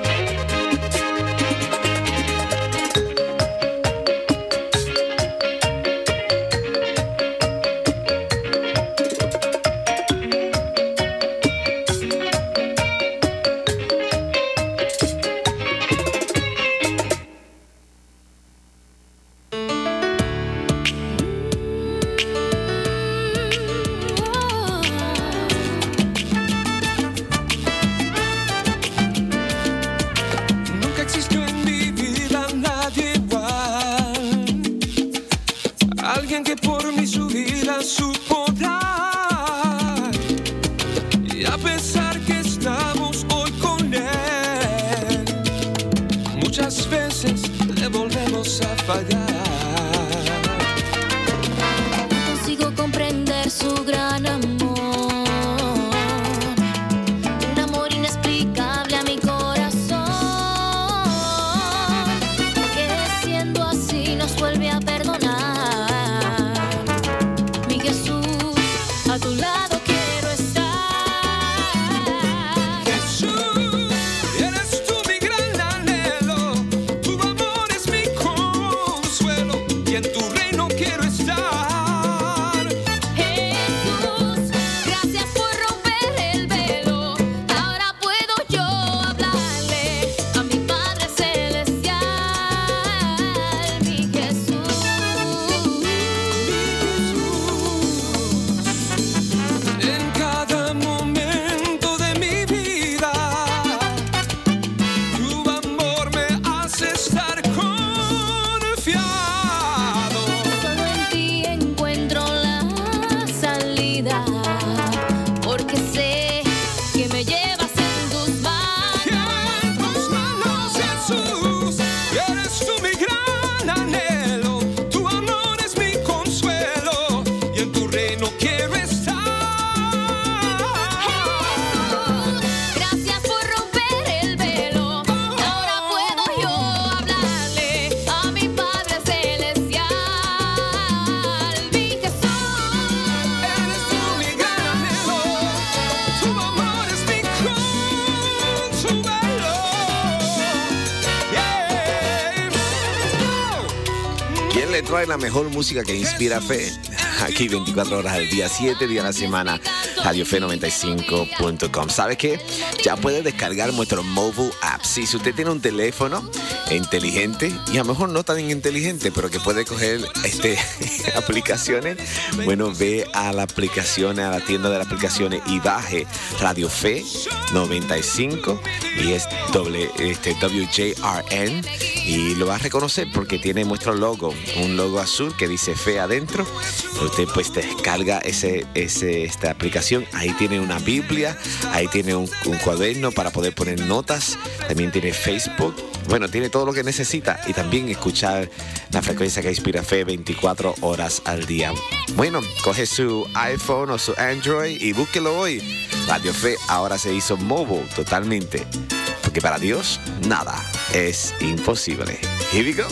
Nunca existió en mi vida nadie igual. Alguien que por mí su vida supo dar. Y a pesar que estamos hoy con él, muchas veces le volvemos a fallar. No consigo comprender su gran amor, un amor inexplicable a mi corazón, que siendo así nos vuelve a perdonar. trae la mejor música que inspira fe. Aquí veinticuatro horas al día, siete días a la semana, radio fe noventa y cinco punto com. ¿Sabe qué? Ya puede descargar nuestro mobile app. Sí, si usted tiene un teléfono inteligente, y a lo mejor no tan inteligente, pero que puede coger este, aplicaciones, bueno, ve a la aplicación, a la tienda de las aplicaciones y baje Radio Fe noventa y cinco y es doble, este, W J R N y lo va a reconocer porque tiene nuestro logo, un logo azul que dice Fe adentro. Usted pues descarga ese, ese, esta aplicación, ahí tiene una Biblia, ahí tiene un, un cuaderno para poder poner notas, también tiene Facebook, bueno, tiene todo lo que necesita y también escuchar la frecuencia que inspira fe veinticuatro horas al día. Bueno, coge su iPhone o su Android y búsquelo hoy. Radio Fe ahora se hizo mobile totalmente, porque para Dios nada es imposible. Here we go.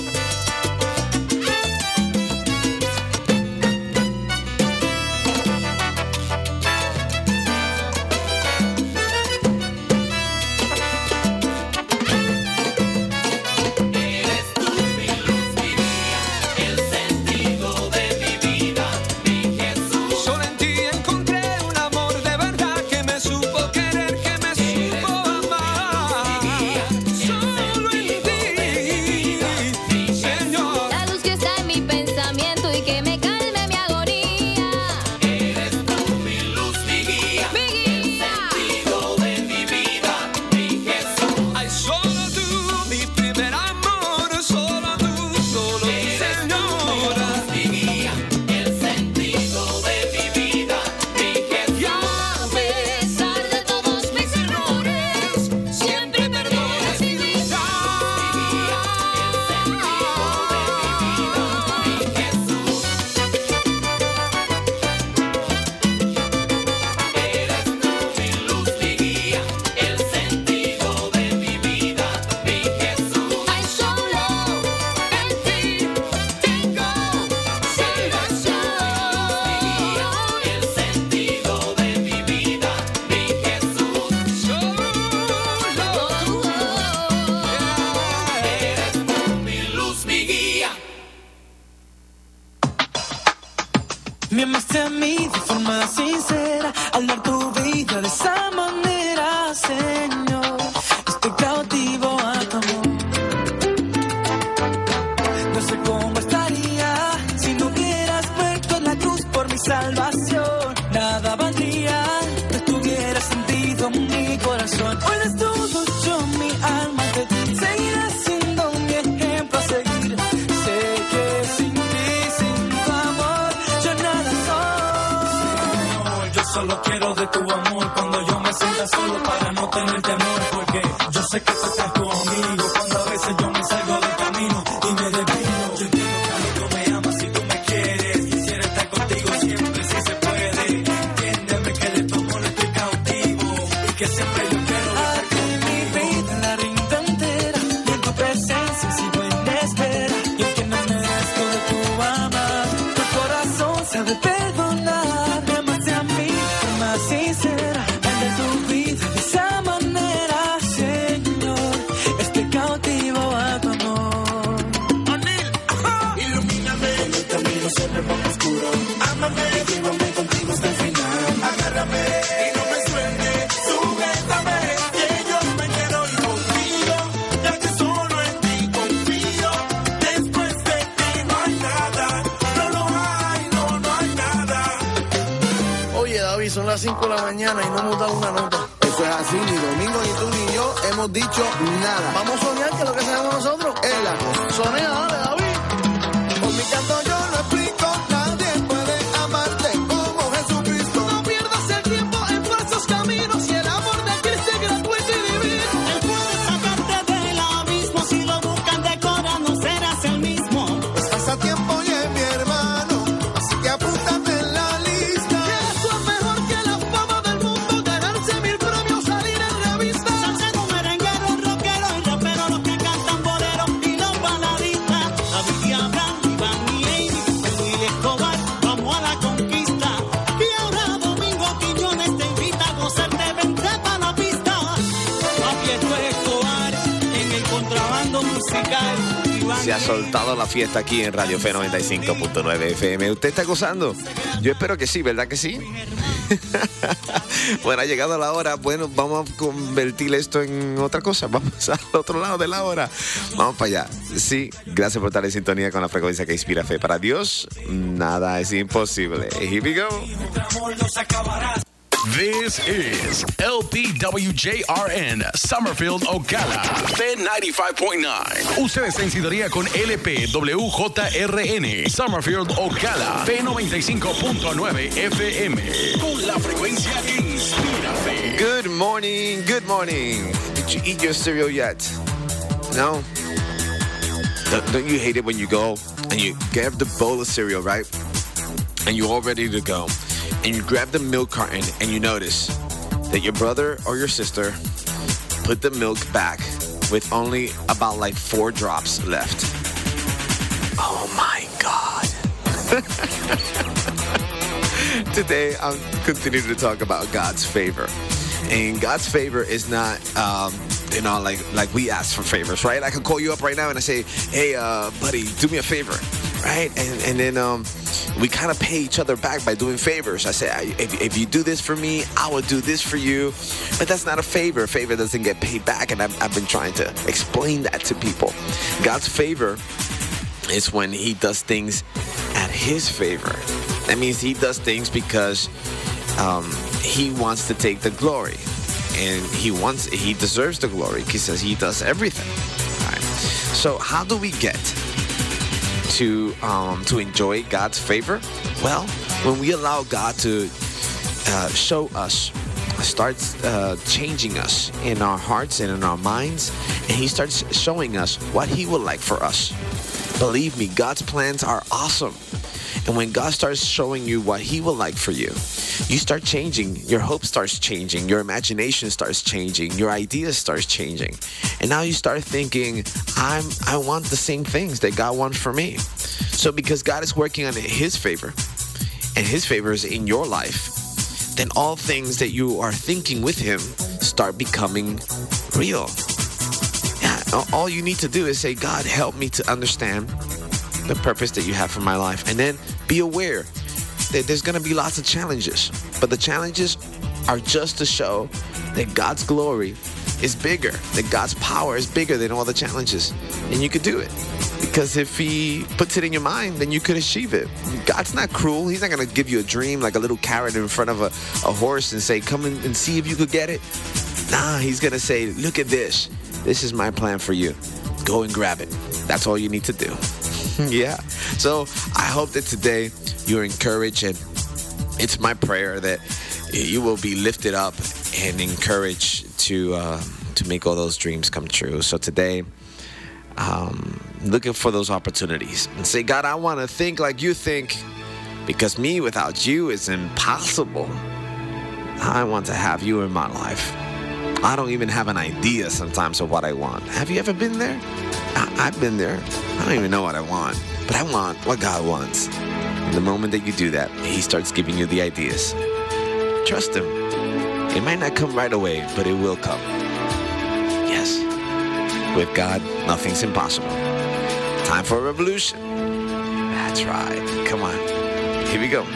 Me amaste a mí de forma sincera, al dar tu vida de esa manera, Señor. Estoy cautivo a tu amor. No sé cómo estaría si no hubieras muerto en la cruz por mi salvación. Nada valdría, no tuviera sentido mi corazón. Hoy des todo yo, mi alma de ti. Seguirás siendo mi ejemplo a seguir. Sé que sin ti, sin tu amor, yo nada soy. Señor, yo solo quiero de tu amor cuando yo me sienta solo, para no tener temor, porque yo sé que tú estás conmigo cuando a veces yo me salgo del camino y me desvío. Yo entiendo que tú me amas y tú me quieres, quisiera estar contigo siempre si se puede. Entiéndeme que de tu amor estoy cautivo y que siempre yo quiero estar contigo. Mi vida la rinda entera y en tu presencia sigo en espera. Y aunque no merezco de tu amar, tu corazón sabe perdonar. Me amaste a mí de más sincera, al de tu vida de esa manera, Señor. Estoy cautivo a tu amor. Ilumíname, el camino siempre poco oscuro. Ámame, llévame contigo hasta el final. Agárrame y no me sueltes, sujétame, que yo me quiero ir contigo, ya que solo en ti confío. Después de ti no hay nada, no lo hay, no, no hay nada. Oye, David, son las cinco de la mañana y no hemos dado una nota. Eso es así, ni Domingo, ni tú, ni yo hemos dicho nada. Vamos a soñar, que es lo que sabemos nosotros es la cosa. Sonea, dale, David. Por mi canto yo lo explico, nadie puede amarte como Jesucristo. No pierdas el tiempo en falsos caminos y el amor de Cristo es gratuito y divino. Él puede sacarte del abismo, si lo buscan de cora no serás el mismo. Estás a tiempo, oye, mi hermano, así que apúntate en la lista. Que eso es mejor que la fama del mundo, ganarse mil premios, salir en revista. Salsero, merenguero, rockero y rapero, los que cantan boleros y los baladistas. David y Abraham, Iván y Amy, Pedro y Escobar, vamos a la conquista. Y ahora Domingo Quiñones te invita a gozarte, vente pa' la pista. Papi, esto es Escobar, en el contrabando musical. Iván Se ha soltado la fiesta aquí en Radio Fe noventa y cinco punto nueve F M. ¿Usted está gozando? Yo espero que sí, ¿verdad que sí? Bueno, ha llegado la hora. Bueno, vamos a convertir esto en otra cosa. Vamos al otro lado de la hora. Vamos para allá. Sí, gracias por estar en sintonía con la frecuencia que inspira fe. Para Dios, nada es imposible. Here we go. This is L P W J R N, Summerfield, Ocala, F ninety-five point nine. Usted está en sintonía con L P W J R N, Summerfield, Ocala, F noventa y cinco punto nueve F M, con la frecuencia que inspira fe. Good morning, good morning. Did you eat your cereal yet? No? Don't, don't you hate it when you go and you grab the bowl of cereal, right? And you're all ready to go. And you grab the milk carton and you notice that your brother or your sister put the milk back with only about like four drops left. Oh my God. Today, I'm continuing to talk about God's favor. And God's favor is not, um, you know, like like we ask for favors, right? I can call you up right now and I say, hey, uh, buddy, do me a favor, right? And, and then um, we kind of pay each other back by doing favors. I say, if, if you do this for me, I will do this for you. But that's not a favor. A favor doesn't get paid back. And I've, I've been trying to explain that to people. God's favor is when he does things at his favor. That means he does things because um, he wants to take the glory. And he wants, he deserves the glory because he does everything. All right. So how do we get to um, to enjoy God's favor? Well, when we allow God to uh, show us, starts uh, changing us in our hearts and in our minds, and he starts showing us what he would like for us. Believe me, God's plans are awesome. And when God starts showing you what he will like for you, you start changing. Your hope starts changing. Your imagination starts changing. Your ideas starts changing. And now you start thinking, I'm, I want the same things that God wants for me. So because God is working on his favor, and his favor is in your life, then all things that you are thinking with him start becoming real. Yeah, all you need to do is say, God, help me to understand the purpose that you have for my life. And then be aware that there's going to be lots of challenges. But the challenges are just to show that God's glory is bigger, that God's power is bigger than all the challenges. And you could do it. Because if he puts it in your mind, then you could achieve it. God's not cruel. He's not going to give you a dream like a little carrot in front of a, a horse and say, come in and see if you could get it. Nah, he's going to say, look at this. This is my plan for you. Go and grab it. That's all you need to do. Yeah. So I hope that today you're encouraged, and it's my prayer that you will be lifted up and encouraged to uh, to make all those dreams come true. So today, um, looking for those opportunities and say, God, I want to think like you think, because me without you is impossible. I want to have you in my life. I don't even have an idea sometimes of what I want. Have you ever been there? I- I've been there. I don't even know what I want, but I want what God wants. And the moment that you do that, he starts giving you the ideas. Trust him. It might not come right away, but it will come. Yes. With God, nothing's impossible. Time for a revolution. That's right. Come on. Here we go.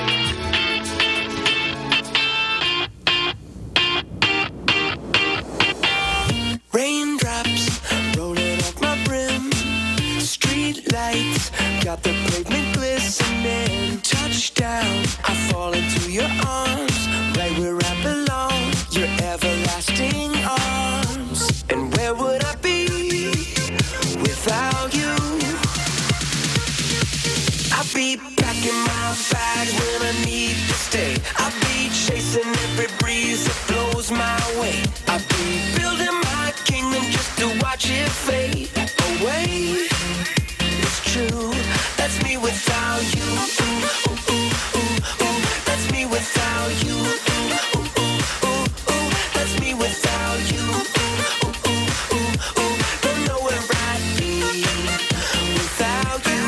Raindrops rolling off my brim. Street lights got the pavement glistening. Touchdown, I fall into your arms, right where I belong. Your everlasting arms. And where would I be without you? I'll be packing my bag when I need to stay. I'll be chasing every breeze that blows my way. I'll be building my kingdom just to watch it fade away. It's true, that's me without you. Ooh, ooh, ooh, ooh, ooh. That's me without you. Ooh, ooh, ooh, ooh, ooh. That's me without you. Ooh, ooh, ooh, ooh, ooh. Don't know where I'd be without you.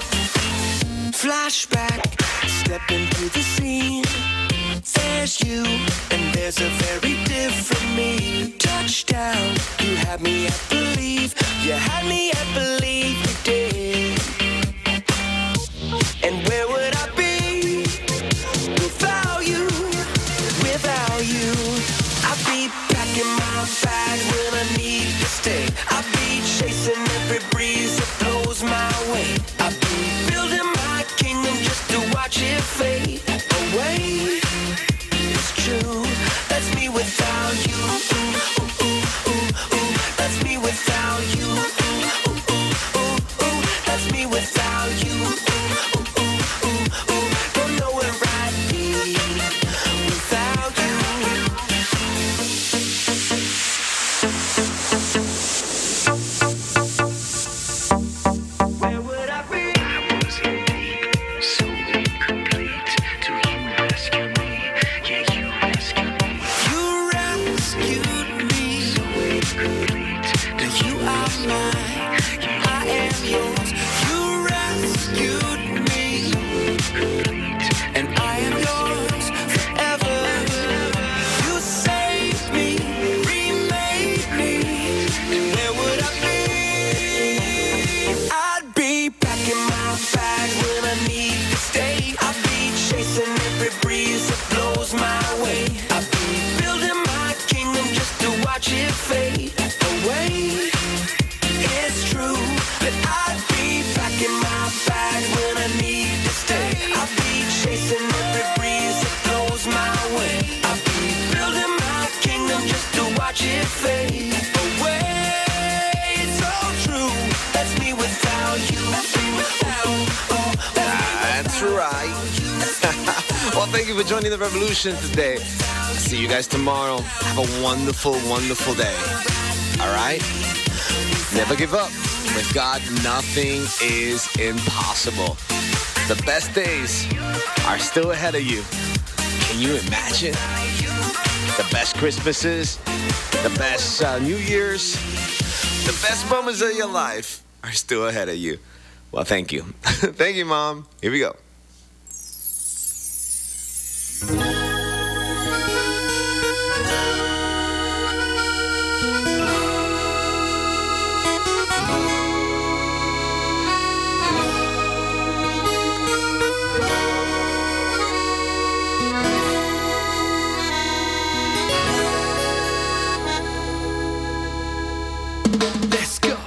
Flashback, step into the scene. There's you had me at believe, you had me at believe you did. And where would I be without you, without you? I'd be packing my bag when I need to stay. I'd be chasing every breeze that blows my way. I'd be building my kingdom just to watch it fade away. It's true, that's me without you. Ooh, ooh, ooh, ooh, ooh. That's me without you. Ooh, ooh, ooh, ooh, ooh. That's me without you. Ooh, ooh, ooh, ooh. Don't know where I'd be without you. Where would I be? I was indeed so incomplete till you rescued me. Yeah, you rescued me. You rescued me. So incomplete. Now you are mine. I am yours. You rescued me. So incomplete. And I am yours forever. You saved me, remade me. And where would I be? I'd be packing my bag when I need to stay. I'd be chasing every breeze that blows my way. I'd be building my kingdom just to watch it fade away. It's true that I'd be packing my bag when I need to stay. I'd be chasing every breeze that blows my way. I'd be building my kingdom just to watch it fade away. It's so true. That's me without you. That's me without. Oh, That's right. Well, thank you for joining the revolution today. See you guys tomorrow. Have a wonderful, wonderful day. All right? Never give up. With God, nothing is impossible. The best days are still ahead of you. Can you imagine? The best Christmases, the best uh, New Year's, the best moments of your life are still ahead of you. Well, thank you. Thank you, Mom. Here we go. let's go.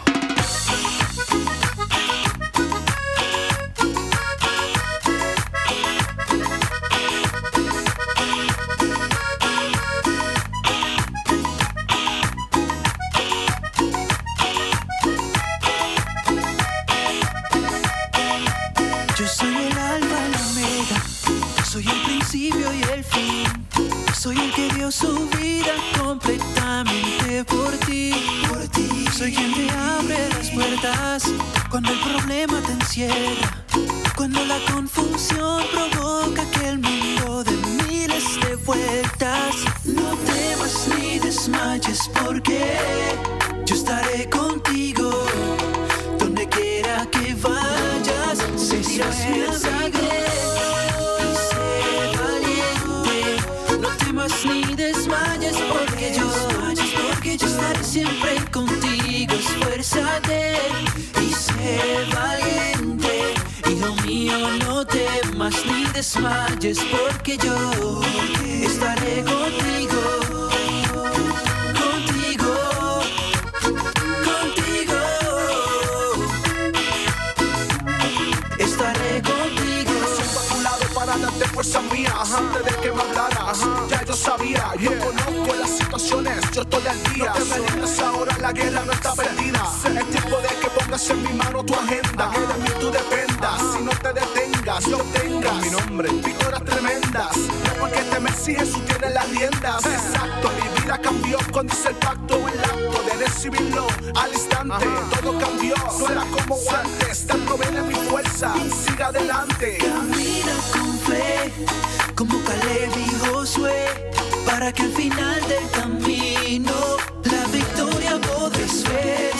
Yo soy el alfa y la omega, soy el principio y el fin. Soy el que dio su vida completamente por ti, por ti. Soy quien te abre las puertas cuando el problema te encierra, cuando la confusión provoca que el mundo dé miles de vueltas. No temas ni desmayes porque yo estaré contigo donde quiera que vayas. Sentirás mi sangre y sé valiente. No temas ni desmayes porque yo, porque yo estaré siempre contigo. Esfuérzate y sé valiente. Hijo mío, no temas ni desmayes porque yo estaré contigo. Contigo, contigo. Estaré contigo. Siempre a tu lado para darte fuerza mía. Antes de que me hablaras, ya yo sabía. Yo conozco las situaciones, yo estoy al día. No te me rindas ahora, la guerra no está perdida. Es tiempo de que pongas en mi mano tu agenda. Que de mí tú dependas. Si no te detengas, yo tengas mi nombre, victorias tremendas. No porque temer si Jesús tiene las riendas. Exacto, mi vida cambió cuando hice el pacto. El acto de recibirlo al instante. Todo cambió, no era como antes. Tanto viene mi fuerza, siga adelante. Camina con fe, como Caleb y Josué, para que al final del camino la victoria podrás ver.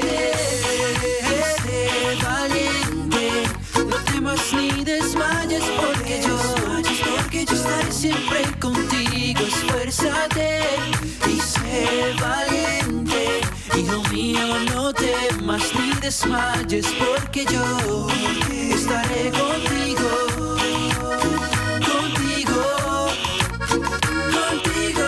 Sé valiente, no temas ni desmayes porque yo, porque yo estaré siempre contigo. Esfuérzate y sé valiente. Hijo desmayes porque yo estaré contigo, contigo, contigo.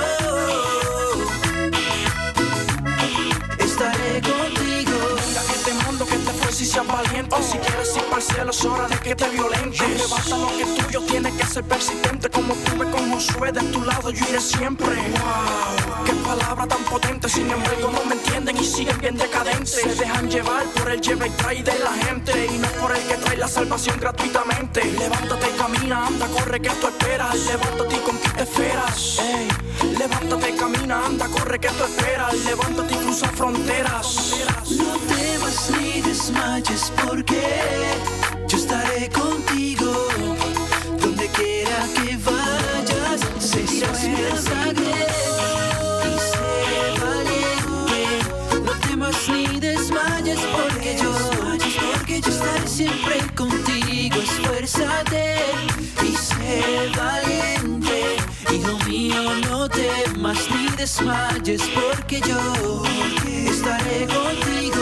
Estaré contigo. Mira que te mando que te fuerces y seas valiente. Si quieres ir para el cielo es hora de que te violentes. Levanta lo que es tuyo, tienes que ser persistente. Como tuve con Josué, de tu lado yo iré siempre. Wow, qué palabra tan potente. Sin embargo no me entienden y siguen bien decadentes. Se dejan llevar por el lleva y trae de la gente, y no por el que trae la salvación gratuitamente. Levántate, camina, anda, corre, que tú esperas. Levántate y conquista esferas. Ey, levántate, camina, anda, corre, que tú esperas. Levántate y cruza fronteras. No temas ni desmayes porque yo estaré contigo. Donde quiera que vayas, serás mi sangre y sé valiente. No temas ni desmayes porque yo, porque yo estaré siempre contigo. Esfuérzate y sé valiente. Hijo mío, no temas ni desmayes porque yo estaré contigo,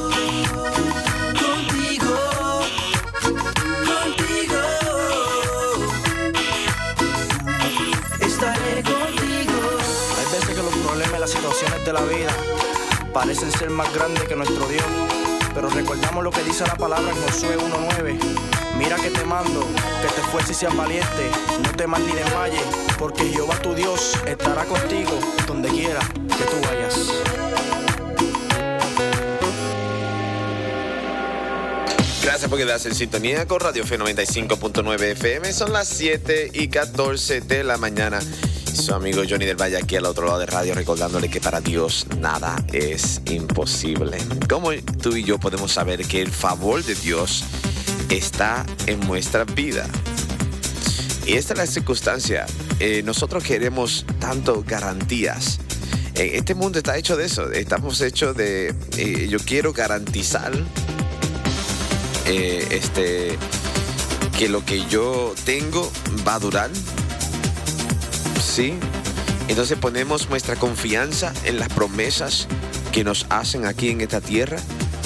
contigo, contigo. Estaré contigo. Hay veces que los problemas y las situaciones de la vida parecen ser más grandes que nuestro Dios, pero recordamos lo que dice la palabra en Josué uno nueve. Mira que te mando, que te esfuerces y seas valiente. No temas ni desmayes, porque Jehová tu Dios estará contigo donde quiera que tú vayas. Gracias por quedarse en sintonía con Radio Fe noventa y cinco punto nueve F M. Son las siete y catorce de la mañana. Su amigo Johnny del Valle aquí al otro lado de radio, recordándole que para Dios nada es imposible. ¿Cómo tú y yo podemos saber que el favor de Dios está en nuestra vida? Y esta es la circunstancia. Eh, nosotros queremos tanto garantías. Eh, este mundo está hecho de eso. Estamos hechos de... Eh, yo quiero garantizar eh, este, que lo que yo tengo va a durar. ¿Sí? Entonces ponemos nuestra confianza en las promesas que nos hacen aquí en esta tierra.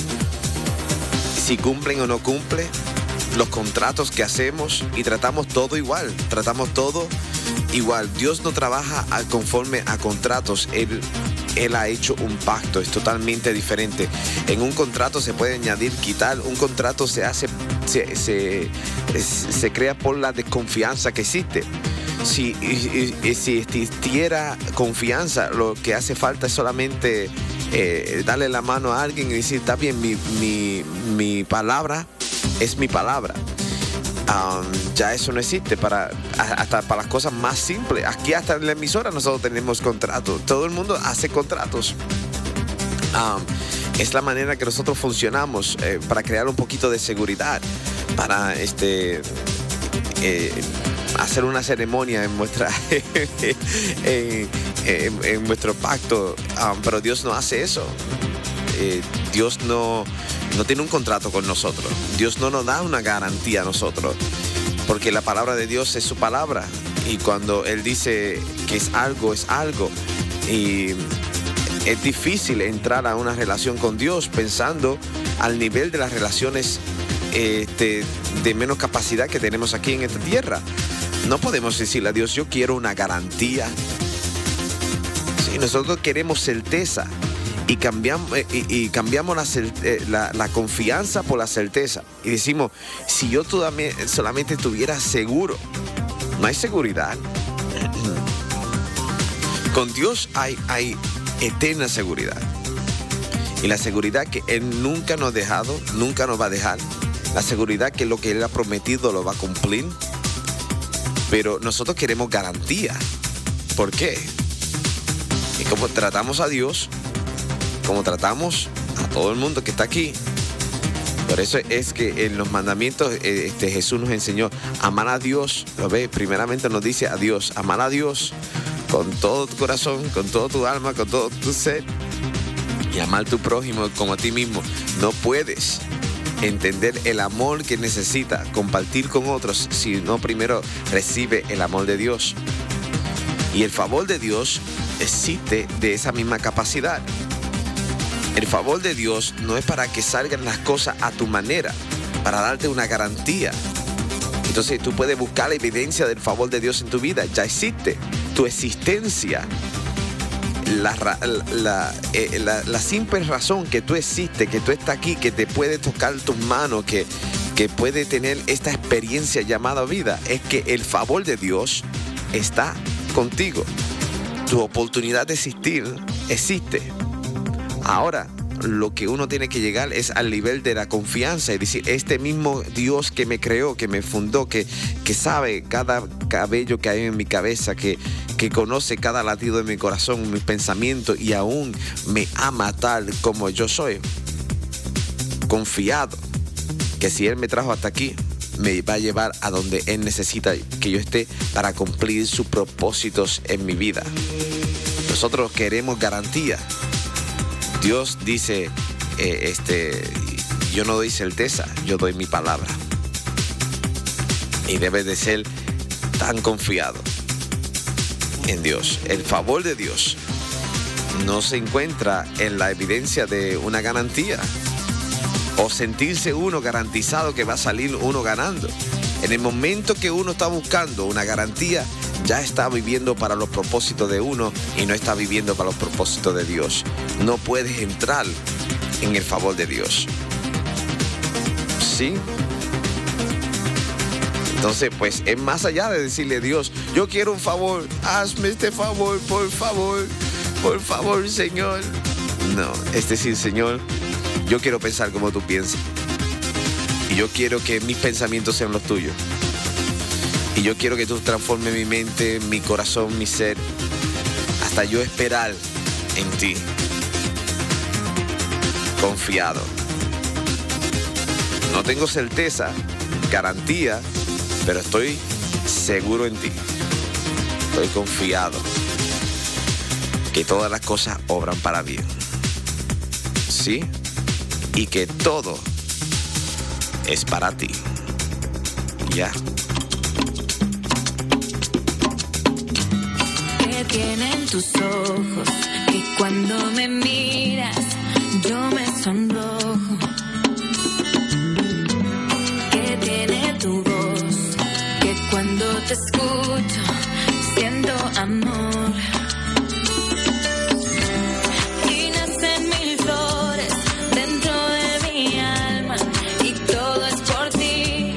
Si cumplen o no cumplen los contratos que hacemos, y tratamos todo igual, tratamos todo igual. Dios no trabaja conforme a contratos. Él, él ha hecho un pacto, es totalmente diferente. En un contrato se puede añadir, quitar. Un contrato se hace, se, se, se crea por la desconfianza que existe. Si, y, y, si existiera confianza, lo que hace falta es solamente eh, darle la mano a alguien y decir, está bien, mi, mi, mi palabra es mi palabra. Um, ya eso no existe para, hasta para las cosas más simples. Aquí hasta en la emisora nosotros tenemos contratos. Todo el mundo hace contratos. Um, es la manera que nosotros funcionamos eh, para crear un poquito de seguridad, para este... Eh, hacer una ceremonia en nuestra en, en, en nuestro pacto, um, pero Dios no hace eso. Eh, Dios no, no tiene un contrato con nosotros. Dios no nos da una garantía a nosotros, porque la palabra de Dios es su palabra, y cuando Él dice que es algo, es algo. Y es difícil entrar a una relación con Dios pensando al nivel de las relaciones este, de menos capacidad que tenemos aquí en esta tierra. No podemos decirle a Dios, yo quiero una garantía. Sí, nosotros queremos certeza, y cambiamos, y, y cambiamos la, la, la confianza por la certeza. Y decimos, si yo todavía, solamente estuviera seguro. No hay seguridad. Con Dios hay, hay eterna seguridad. Y la seguridad que Él nunca nos ha dejado, nunca nos va a dejar. La seguridad que lo que Él ha prometido lo va a cumplir. Pero nosotros queremos garantía. ¿Por qué? Y como tratamos a Dios, como tratamos a todo el mundo que está aquí. Por eso es que en los mandamientos este, Jesús nos enseñó a amar a Dios. Lo ve, primeramente nos dice a Dios, amar a Dios con todo tu corazón, con todo tu alma, con todo tu ser, y amar a tu prójimo como a ti mismo. No puedes entender el amor que necesita compartir con otros si no primero recibe el amor de Dios. Y el favor de Dios existe de esa misma capacidad. El favor de Dios no es para que salgan las cosas a tu manera, para darte una garantía. Entonces tú puedes buscar la evidencia del favor de Dios en tu vida. Ya existe. Tu existencia, la, la, eh, la, la simple razón que tú existes, que tú estás aquí, que te puede tocar tus manos, que, que puede tener esta experiencia llamada vida, es que el favor de Dios está contigo. Tu oportunidad de existir existe. Ahora, lo que uno tiene que llegar es al nivel de la confianza y decir, este mismo Dios que me creó, que me fundó, que, que sabe cada cabello que hay en mi cabeza, que, que conoce cada latido de mi corazón, mis pensamientos, y aún me ama tal como yo soy, confiado que si Él me trajo hasta aquí, me va a llevar a donde Él necesita que yo esté para cumplir sus propósitos en mi vida. Nosotros queremos garantía. Dios dice, eh, este, yo no doy certeza, yo doy mi palabra. Y debe de ser tan confiado en Dios. El favor de Dios no se encuentra en la evidencia de una garantía o sentirse uno garantizado que va a salir uno ganando. En el momento que uno está buscando una garantía, ya está viviendo para los propósitos de uno y no está viviendo para los propósitos de Dios. No puedes entrar en el favor de Dios. ¿Sí? Entonces, pues es más allá de decirle a Dios, yo quiero un favor, hazme este favor, por favor, por favor, Señor. No, es decir, Señor, yo quiero pensar como tú piensas. Y yo quiero que mis pensamientos sean los tuyos. Y yo quiero que tú transformes mi mente, mi corazón, mi ser, hasta yo esperar en ti. Confiado. No tengo certeza, garantía, pero estoy seguro en ti. Estoy confiado que todas las cosas obran para bien. ¿Sí? Y que todo es para ti. Ya. ¿Qué tienen tus ojos? Que cuando me miras yo me sonrojo. ¿Qué tiene tu voz? Que cuando te escucho siento amor. Y nacen mil flores dentro de mi alma y todo es por ti.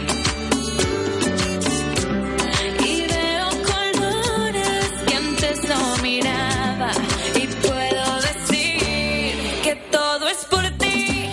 Y veo colores que antes no miraba y puedo decir que todo es por ti.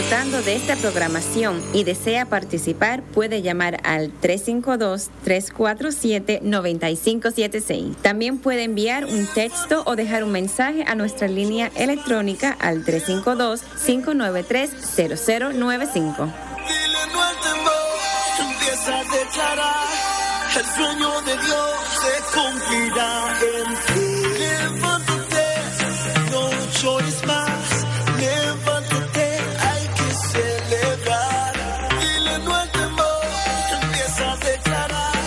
disfrutando de esta programación y desea participar, puede llamar al tres cinco dos, tres cuatro siete, nueve cinco siete seis. También puede enviar un texto o dejar un mensaje a nuestra línea electrónica al tres cinco dos, cinco nueve tres, cero cero nueve cinco. Dile no al temor, empieza a declarar, el sueño de Dios se cumplirá en ti. Levántate, no llores más, levántate, hay que celebrar. Dile no al temor, empieza a declarar.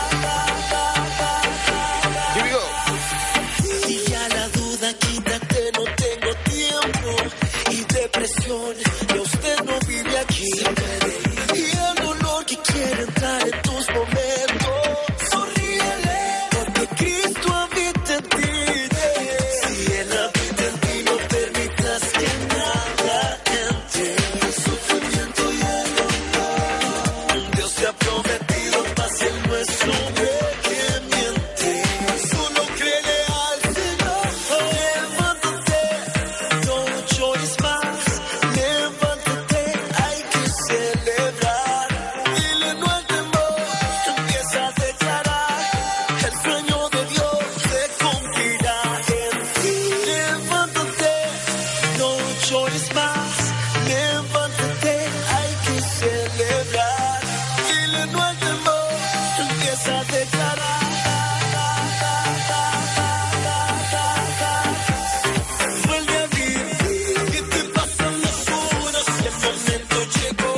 Here we go. Y ya la duda quítate, no tengo tiempo. Y depresión, ya usted no vive aquí. Y el dolor que quiere entrar en tus momentos, sonríele, porque Cristo habita en ti. Si Él habita en ti, no permitas que nada entre. El sufrimiento y el dolor, Dios te ha prometido paz, Él no es hombre que miente. Solo créele al Señor. Levántate, no llores más. Levántate, hay que celebrar. Dile no al temor, empieza a declarar, el sueño de Dios se cumplirá en ti. Levántate, no llores más. Levántate, hay que celebrar. Dile no al temor, empieza a declarar. Vuelve a vivir, que te pasan las horas y el momento llegó.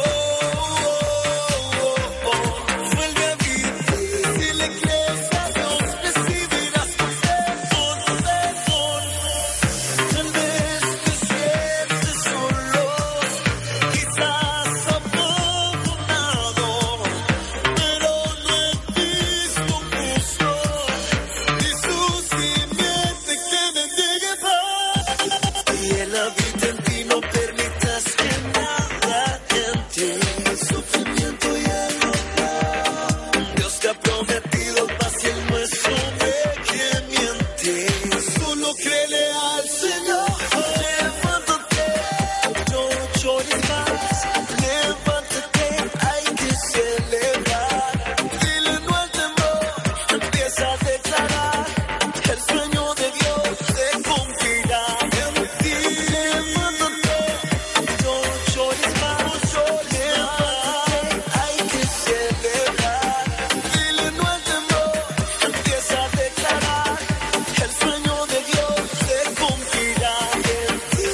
Vuelve a vivir, si le crees a Dios, recibirás perdón, perdón. Tal vez te sientes solo, quizás abandonado, pero no existe un justo ni su simiente que bendiga paz. Y Él habita en ti, no permitas que nada entre. El sufrimiento y el dolor, Dios te ha prometido paz, y Él no es hombre que miente. Solo créele al Señor. Levántate, no llores más. Levántate, hay que celebrar. Dile no al temor, empieza a declarar, el sueño de Dios se cumplirá en ti. Levántate, no llores más. Levántate, hay que celebrar. Dile no al temor, empieza a declarar, el sueño de Dios se cumplirá en ti.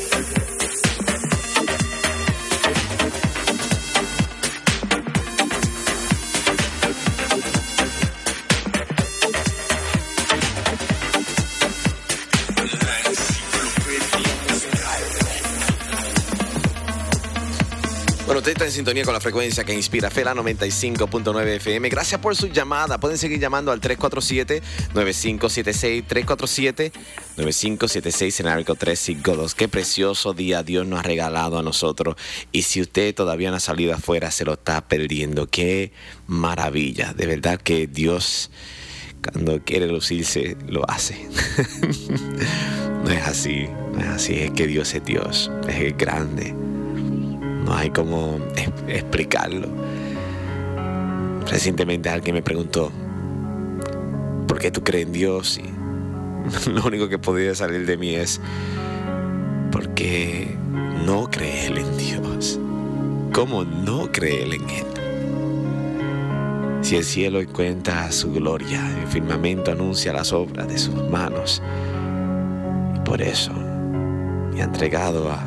Bueno, usted está en sintonía con la frecuencia que inspira Fe, la noventa y cinco punto nueve F M. Gracias por su llamada. Pueden seguir llamando al tres cuatro siete, nueve cinco siete seis, tres cuatro siete, nueve cinco siete seis, en área tres cinco dos. Qué precioso día Dios nos ha regalado a nosotros. Y si usted todavía no ha salido afuera, se lo está perdiendo. Qué maravilla. De verdad que Dios, cuando quiere lucirse, lo hace. No es así, no es así. Es que Dios es Dios, es grande. No hay cómo es- explicarlo. Recientemente alguien me preguntó, ¿por qué tú crees en Dios? Y lo único que podía salir de mí es, porque no cree él en Dios. ¿Cómo no cree él en él? Si el cielo cuenta su gloria, el firmamento anuncia las obras de sus manos. Y por eso me ha entregado a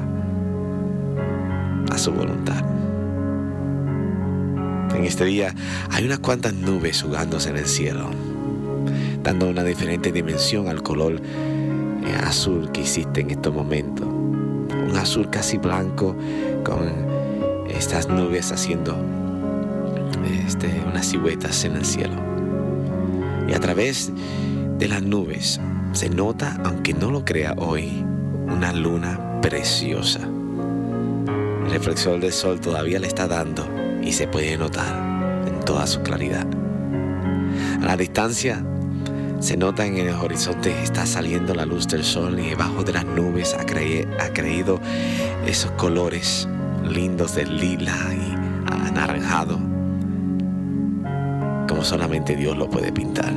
a su voluntad. En este día hay unas cuantas nubes jugándose en el cielo, dando una diferente dimensión al color eh, azul que hiciste en estos momentos. Un azul casi blanco con estas nubes haciendo este, unas siluetas en el cielo. Y a través de las nubes se nota, aunque no lo crea hoy, una luna preciosa. El reflector del sol todavía le está dando y se puede notar en toda su claridad. A la distancia se nota en el horizonte que está saliendo la luz del sol y debajo de las nubes ha, cre- ha creído esos colores lindos de lila y anaranjado, como solamente Dios lo puede pintar.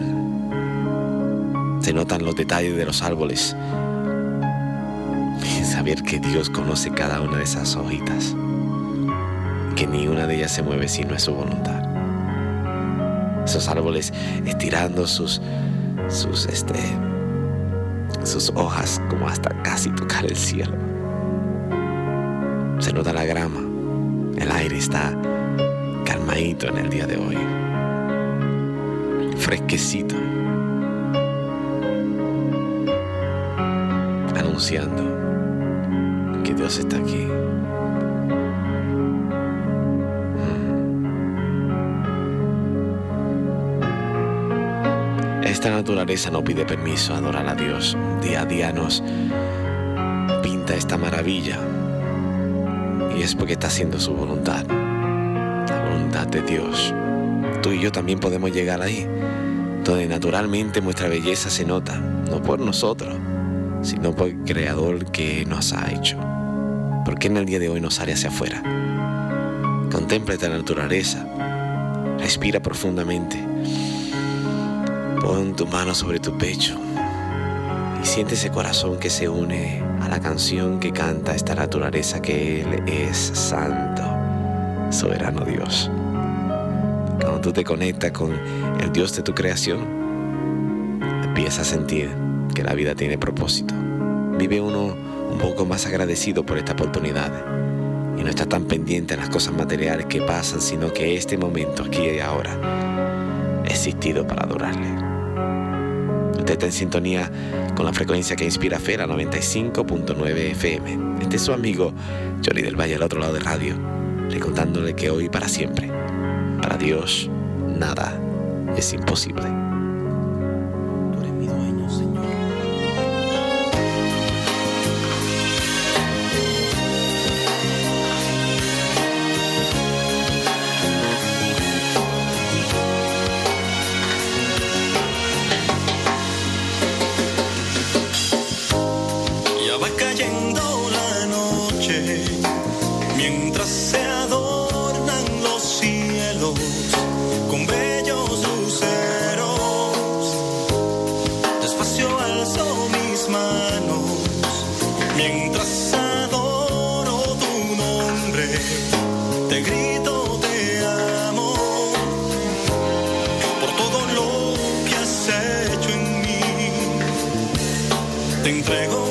Se notan los detalles de los árboles y saber que Dios conoce cada una de esas hojitas, que ni una de ellas se mueve si no es su voluntad. Esos árboles estirando sus sus este sus hojas como hasta casi tocar el cielo. Se nota la grama, el aire está calmadito en el día de hoy, fresquecito, anunciando que Dios está aquí. Esta naturaleza no pide permiso a adorar a Dios. Día a día nos pinta esta maravilla, y es porque está haciendo su voluntad, la voluntad de Dios. Tú y yo también podemos llegar ahí, donde naturalmente nuestra belleza se nota, no por nosotros, sino por el Creador que nos ha hecho. Porque en el día de hoy nos sale hacia afuera. Contempla esta naturaleza, respira profundamente, pon tu mano sobre tu pecho y siente ese corazón que se une a la canción que canta esta naturaleza, que Él es santo, soberano Dios. Cuando tú te conectas con el Dios de tu creación, empiezas a sentir que la vida tiene propósito. Vive uno un poco más agradecido por esta oportunidad y no está tan pendiente a las cosas materiales que pasan, sino que este momento, aquí y ahora, ha existido para adorarle. Usted está en sintonía con la frecuencia que inspira fe, la noventa y cinco punto nueve F M. Este es su amigo Johnny del Valle, al otro lado de radio, recordándole que hoy y para siempre, para Dios, nada es imposible. Tú eres mi dueño, Señor. Ya va cayendo la noche, mientras se adornan los cielos con bellos luceros. Despacio alzo mis manos, mientras adoro tu nombre, te grito, te amo, por todo lo que has hecho en mí. Te entrego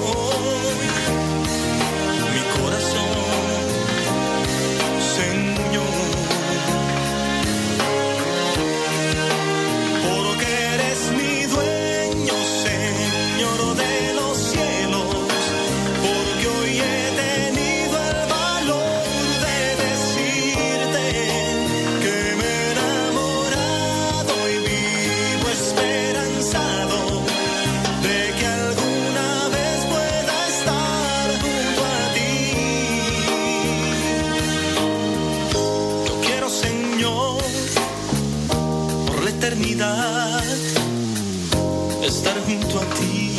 estar junto a ti.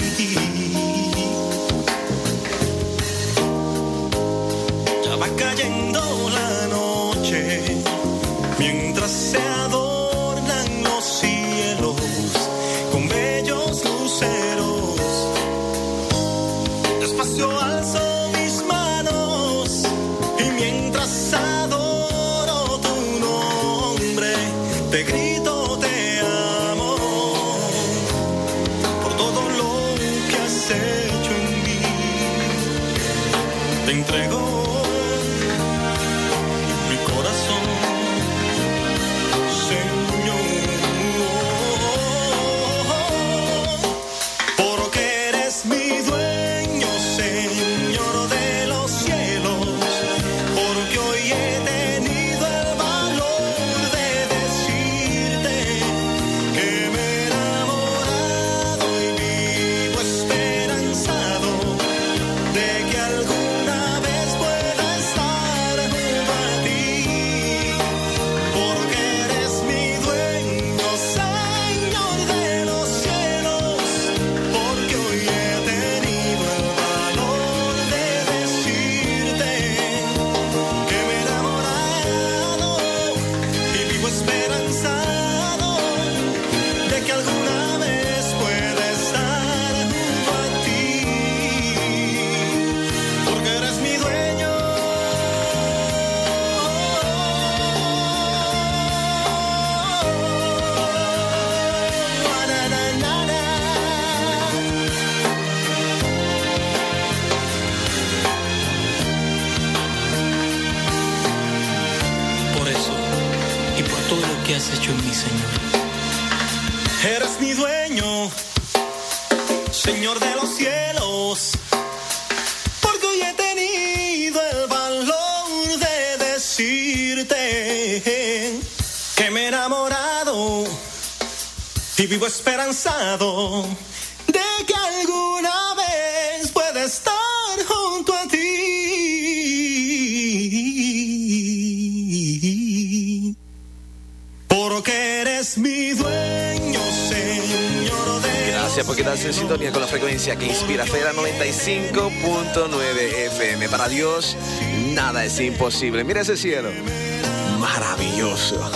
Ya va cayendo la noche, mientras se adornan los cielos con bellos luceros. Despacio alzo mis manos y mientras adoro tu nombre, te grito, hecho en mí. Te entrego mi corazón, Señor, porque eres mi dueño, Señor de los cielos, porque hoy he tenido el valor de decirte que me he enamorado y vivo esperando de que alguna vez pueda has hecho en mí, Señor. Eres mi dueño, Señor de los cielos, porque hoy he tenido el valor de decirte que me he enamorado y vivo esperanzado de que alguna vez pueda estar junto a ti, porque eres mi dueño, Señor de... Gracias por quedarse en sintonía con la frecuencia que inspira Fe, la noventa y cinco punto nueve F M. Para Dios, nada es imposible. Mira ese cielo, maravilloso.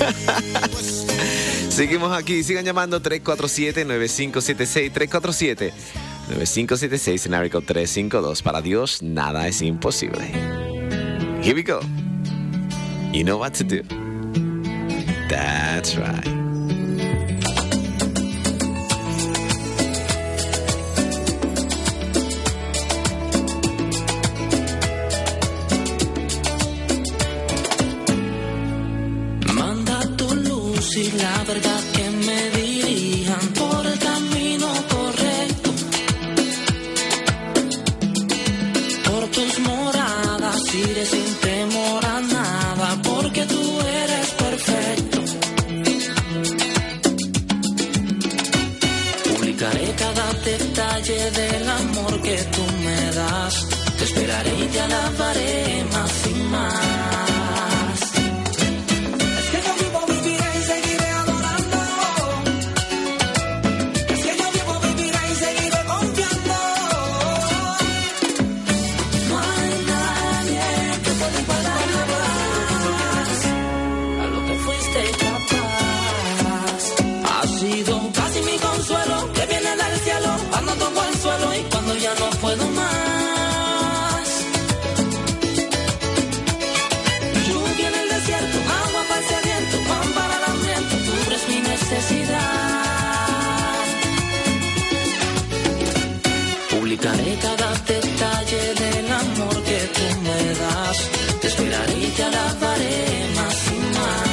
Seguimos aquí, sigan llamando tres cuatro siete, nueve cinco siete seis, tres cuatro siete, nueve cinco siete seis en Arico tres cinco dos. Para Dios, nada es imposible. Here we go. You know what to do. That's right. Y la verdad que me dirijan por el camino correcto, por tus moradas iré sin temor a nada, porque tú eres perfecto. Publicaré cada detalle del amor que tú me das, te esperaré y te alabaré más y más. Ya no puedo más. Lluvia en el desierto, agua para el sediento, pan para el hambriento, tú eres mi necesidad. Publicaré cada detalle del amor que tú me das, te esperaré y te alabaré más y más.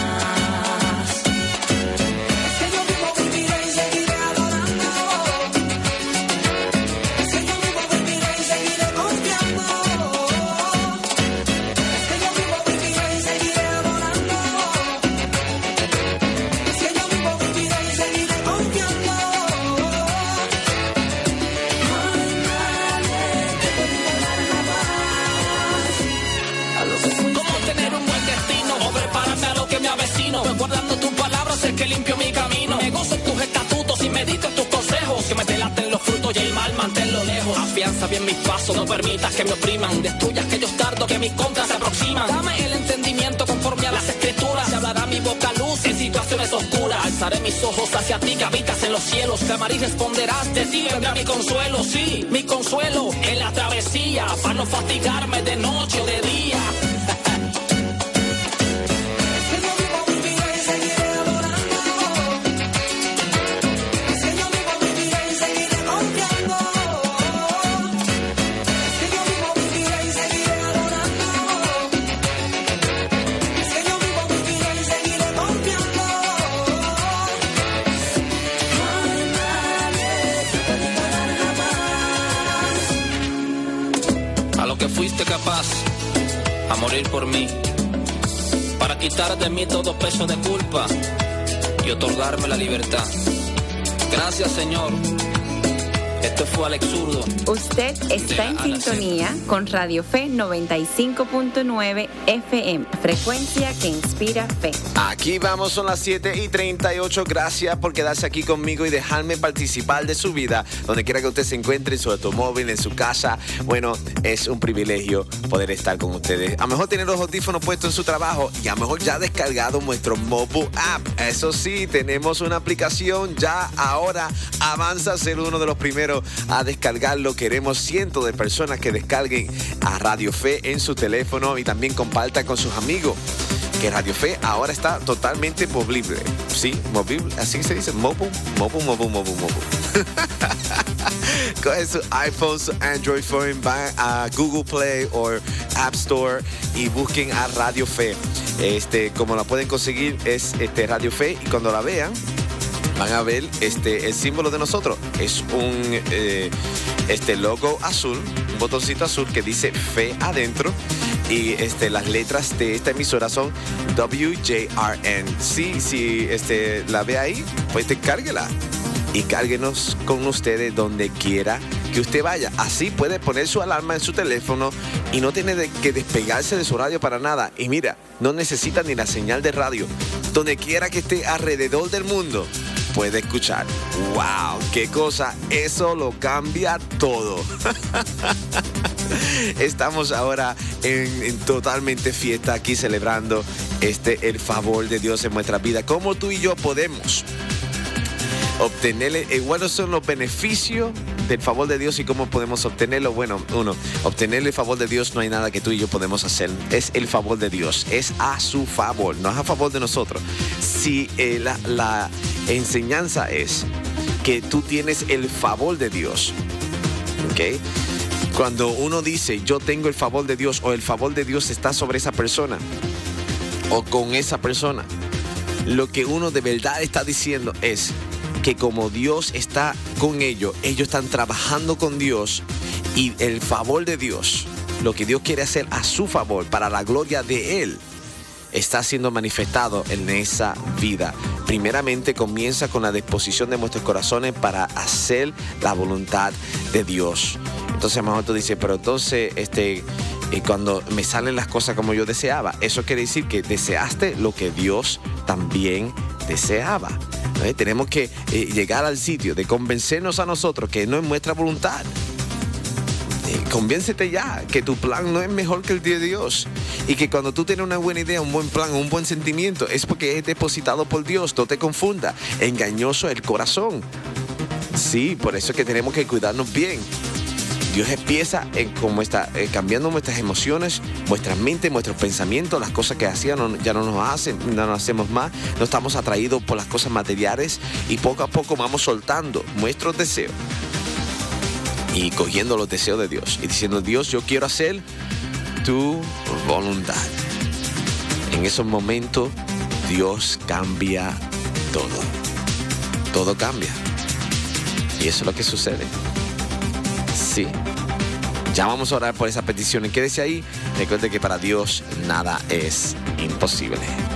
Guardando tus palabras es que limpio mi camino. Me gozo en tus estatutos y medito en tus consejos. Que me delaten los frutos y el mal manténlo lejos. Afianza bien mis pasos, no permitas que me opriman. Destruya aquellos dardos que mis contras se aproximan. Dame el entendimiento conforme a las escrituras. Se hablará mi boca luz en situaciones oscuras. Alzaré mis ojos hacia ti que habitas en los cielos. Clamaré y responderás, de ti vendrá mi consuelo. Sí, mi consuelo en la travesía, para no fatigarme de noche o de día. Fuiste capaz a morir por mí, para quitar de mí todo peso de culpa y otorgarme la libertad. Gracias, Señor. Esto fue Alex Zurdo. Usted está en sintonía con Radio Fe noventa y cinco punto nueve F M, frecuencia que inspira fe. Aquí vamos, son las siete y treinta y ocho. Gracias por quedarse aquí conmigo y dejarme participar de su vida, donde quiera que usted se encuentre, en su automóvil, en su casa. Bueno, es un privilegio poder estar con ustedes. A lo mejor tener los audífonos puestos en su trabajo y a lo mejor ya ha descargado nuestro mobile app. Eso sí, tenemos una aplicación ya ahora. Avanza a ser uno de los primeros a descargarlo. Queremos cientos de personas que descarguen a Radio Fe en su teléfono y también compartan con sus amigos que Radio Fe ahora está totalmente movible. Sí, movible, así se dice, mobile, mobile, mobile, mobile, mobile. Coge su iPhone, su Android phone, van a Google Play o App Store y busquen a Radio Fe. Este, como la pueden conseguir es este, Radio Fe, y cuando la vean van a ver este, el símbolo de nosotros. Es un eh, este logo azul, un botoncito azul que dice Fe adentro. Y este, las letras de esta emisora son W J R N. Sí, si este, la ve ahí, pues descárguela. Y cárguenos con ustedes donde quiera que usted vaya. Así puede poner su alarma en su teléfono y no tiene de que despegarse de su radio para nada. Y mira, no necesita ni la señal de radio. Donde quiera que esté alrededor del mundo, puede escuchar. ¡Wow! ¡Qué cosa! Eso lo cambia todo. Estamos ahora en, en totalmente fiesta aquí celebrando este, el favor de Dios en nuestra vida. ¿Cómo tú y yo podemos obtenerle? Eh, ¿Cuáles son los beneficios del favor de Dios y cómo podemos obtenerlo? Bueno, uno, obtener el favor de Dios no hay nada que tú y yo podemos hacer. Es el favor de Dios, es a su favor, no es a favor de nosotros. Si eh, la, la enseñanza es que tú tienes el favor de Dios, ¿ok? Cuando uno dice yo tengo el favor de Dios o el favor de Dios está sobre esa persona o con esa persona, lo que uno de verdad está diciendo es que como Dios está con ellos, ellos están trabajando con Dios, y el favor de Dios, lo que Dios quiere hacer a su favor para la gloria de Él, está siendo manifestado en esa vida. Primeramente comienza con la disposición de nuestros corazones para hacer la voluntad de Dios. Entonces a lo mejor tú dices, pero entonces este, eh, cuando me salen las cosas como yo deseaba, eso quiere decir que deseaste lo que Dios también deseaba. ¿Eh? Tenemos que eh, llegar al sitio de convencernos a nosotros que no es nuestra voluntad. Eh, convéncete ya que tu plan no es mejor que el de Dios, y que cuando tú tienes una buena idea, un buen plan, un buen sentimiento, es porque es depositado por Dios. No te confunda, engañoso el corazón. Sí, por eso es que tenemos que cuidarnos bien. Dios empieza en cómo está eh, cambiando nuestras emociones, nuestras mentes, nuestros pensamientos. Las cosas que hacían no, ya no nos hacen, no nos hacemos más. No estamos atraídos por las cosas materiales, y poco a poco vamos soltando nuestros deseos y cogiendo los deseos de Dios y diciendo, Dios, yo quiero hacer tu voluntad. En esos momentos Dios cambia todo. Todo cambia. Y eso es lo que sucede. Sí. Ya vamos a orar por esa petición. Quédese ahí. Recuerde que para Dios nada es imposible.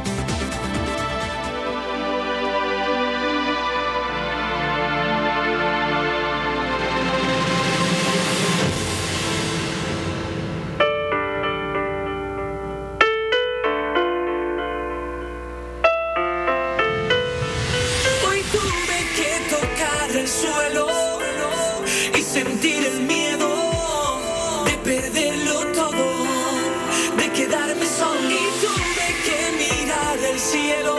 Hoy tuve que tocar el suelo y sentir el miedo de perderlo todo, de quedarme solo. Y tuve que mirar el cielo,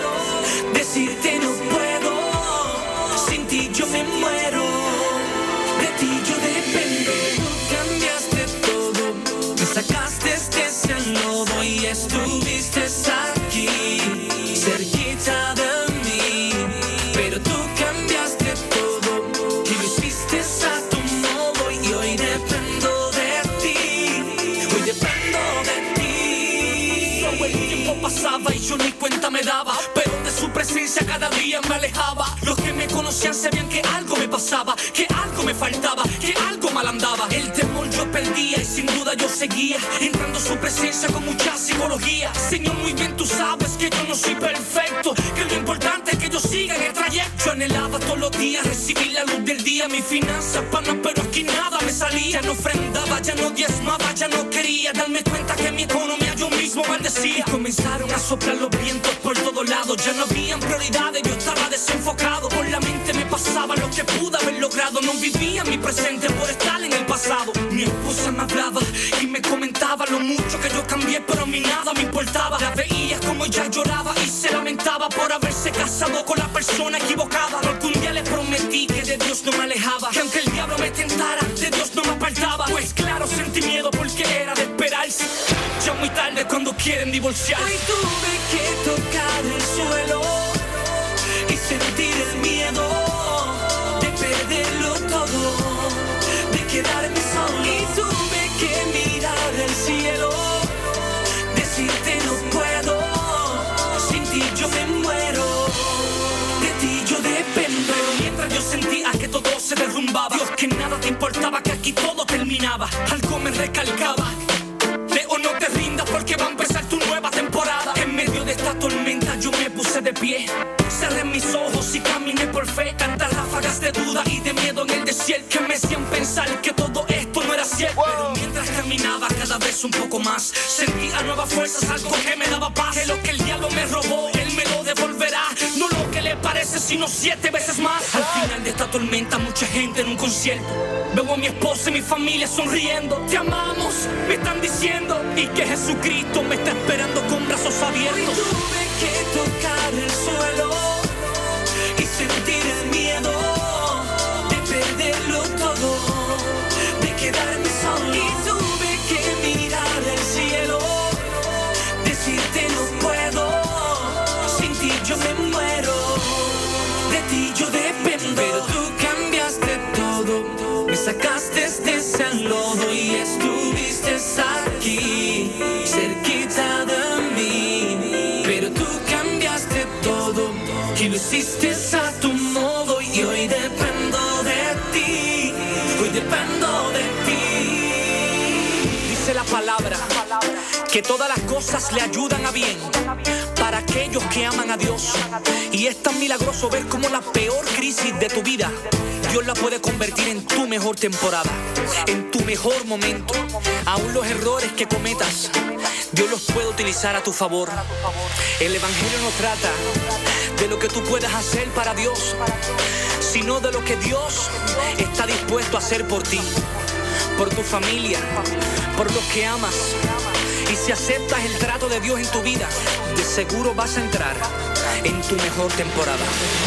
decirte no puedo, sin ti yo me muero, de ti yo dependo. Tú cambiaste todo, me sacaste de ese lodo y estuviste aquí, cerquita de mí. Pero tú cambiaste todo y lo hiciste a tu modo, y hoy dependo de ti, hoy dependo de ti. Solo el tiempo pasaba y yo ni cuenta me daba, pero de su presencia cada día me alejaba. Los que me conocían sabían que algo me pasaba, que algo me faltaba, que algo mal andaba. El temor yo perdía y sin duda yo seguía entrando a su presencia con mucha psicología. Señor, muy bien tú sabes que yo no soy perfecto, que lo importante es que yo siga en el trayecto. Yo anhelaba todos los días recibir la luz del día, mi finanza pana, pero aquí nada me salía. Ya no ofrendaba, ya no diezmaba, ya no quería darme cuenta que mi economía yo mismo maldecía. Y comenzaron a soplar los vientos por todos lados, ya no habían prioridades, yo estaba desenfocado. Por la mente me pasaba lo que pude haber logrado, no vivía mi presente por estar en el pasado. Mi esposa me hablaba y me comentaba lo mucho que yo cambié, pero a mí nada me importaba. La veía como ella lloraba y se lamentaba por haberse casado con la persona equivocada. Porque un día le prometí que de Dios no me alejaba, que aunque el diablo me tentara, de Dios no me apartaba. Pues claro, sentí miedo porque era de esperarse, ya muy tarde cuando quieren divorciarse. Hoy tuve que tocar el suelo y sentir el miedo de perderlo todo, de quedarme solo. Y tuve que mirar el cielo, decirte no puedo, sin ti yo me muero, de ti yo dependo. Pero mientras yo sentía que todo se derrumbaba, Dios, que nada te importaba, que aquí todo terminaba, algo me recalcaba: Leo, no te rindas porque va a empezar tu nueva temporada. En medio de esta tormenta yo me puse de pie, cerré mis ojos y caminé por fe. Tantas ráfagas de duda y de miedo en el desierto que me hacían pensar que todo esto no era cierto. Pero mientras caminaba cada vez un poco más, sentía nuevas fuerzas, algo que me daba paz. Que lo que el diablo me robó, él me lo devolverá. No lo que le parece, sino siete veces más. Al final de esta tormenta, mucha gente en un concierto. Veo a mi esposa y mi familia sonriendo. Te amamos, me están diciendo, y que Jesucristo me está esperando con brazos abiertos. Hoy tuve que tocar el suelo y sentir el miedo de perderlo todo, de quedarme solo. Y tuve que mirar el cielo, decirte no puedo, sin ti yo me muero, de ti yo dependo. Pero tú cambiaste todo, me sacaste de ese lodo y estuviste aquí, cerquita de mí. Pero tú cambiaste todo y lo hiciste a tu modo, y hoy dependo de ti, hoy dependo de ti. Dice la palabra que todas las cosas le ayudan a bien para aquellos que aman a Dios. Y es tan milagroso ver cómo la peor crisis de tu vida Dios la puede convertir en tu mejor temporada, en tu mejor momento. Aún los errores que cometas, Dios los puede utilizar a tu favor. El evangelio no trata de lo que tú puedas hacer para Dios, sino de lo que Dios está dispuesto a hacer por ti, por tu familia, por los que amas. Y si aceptas el trato de Dios en tu vida, de seguro vas a entrar en tu mejor temporada.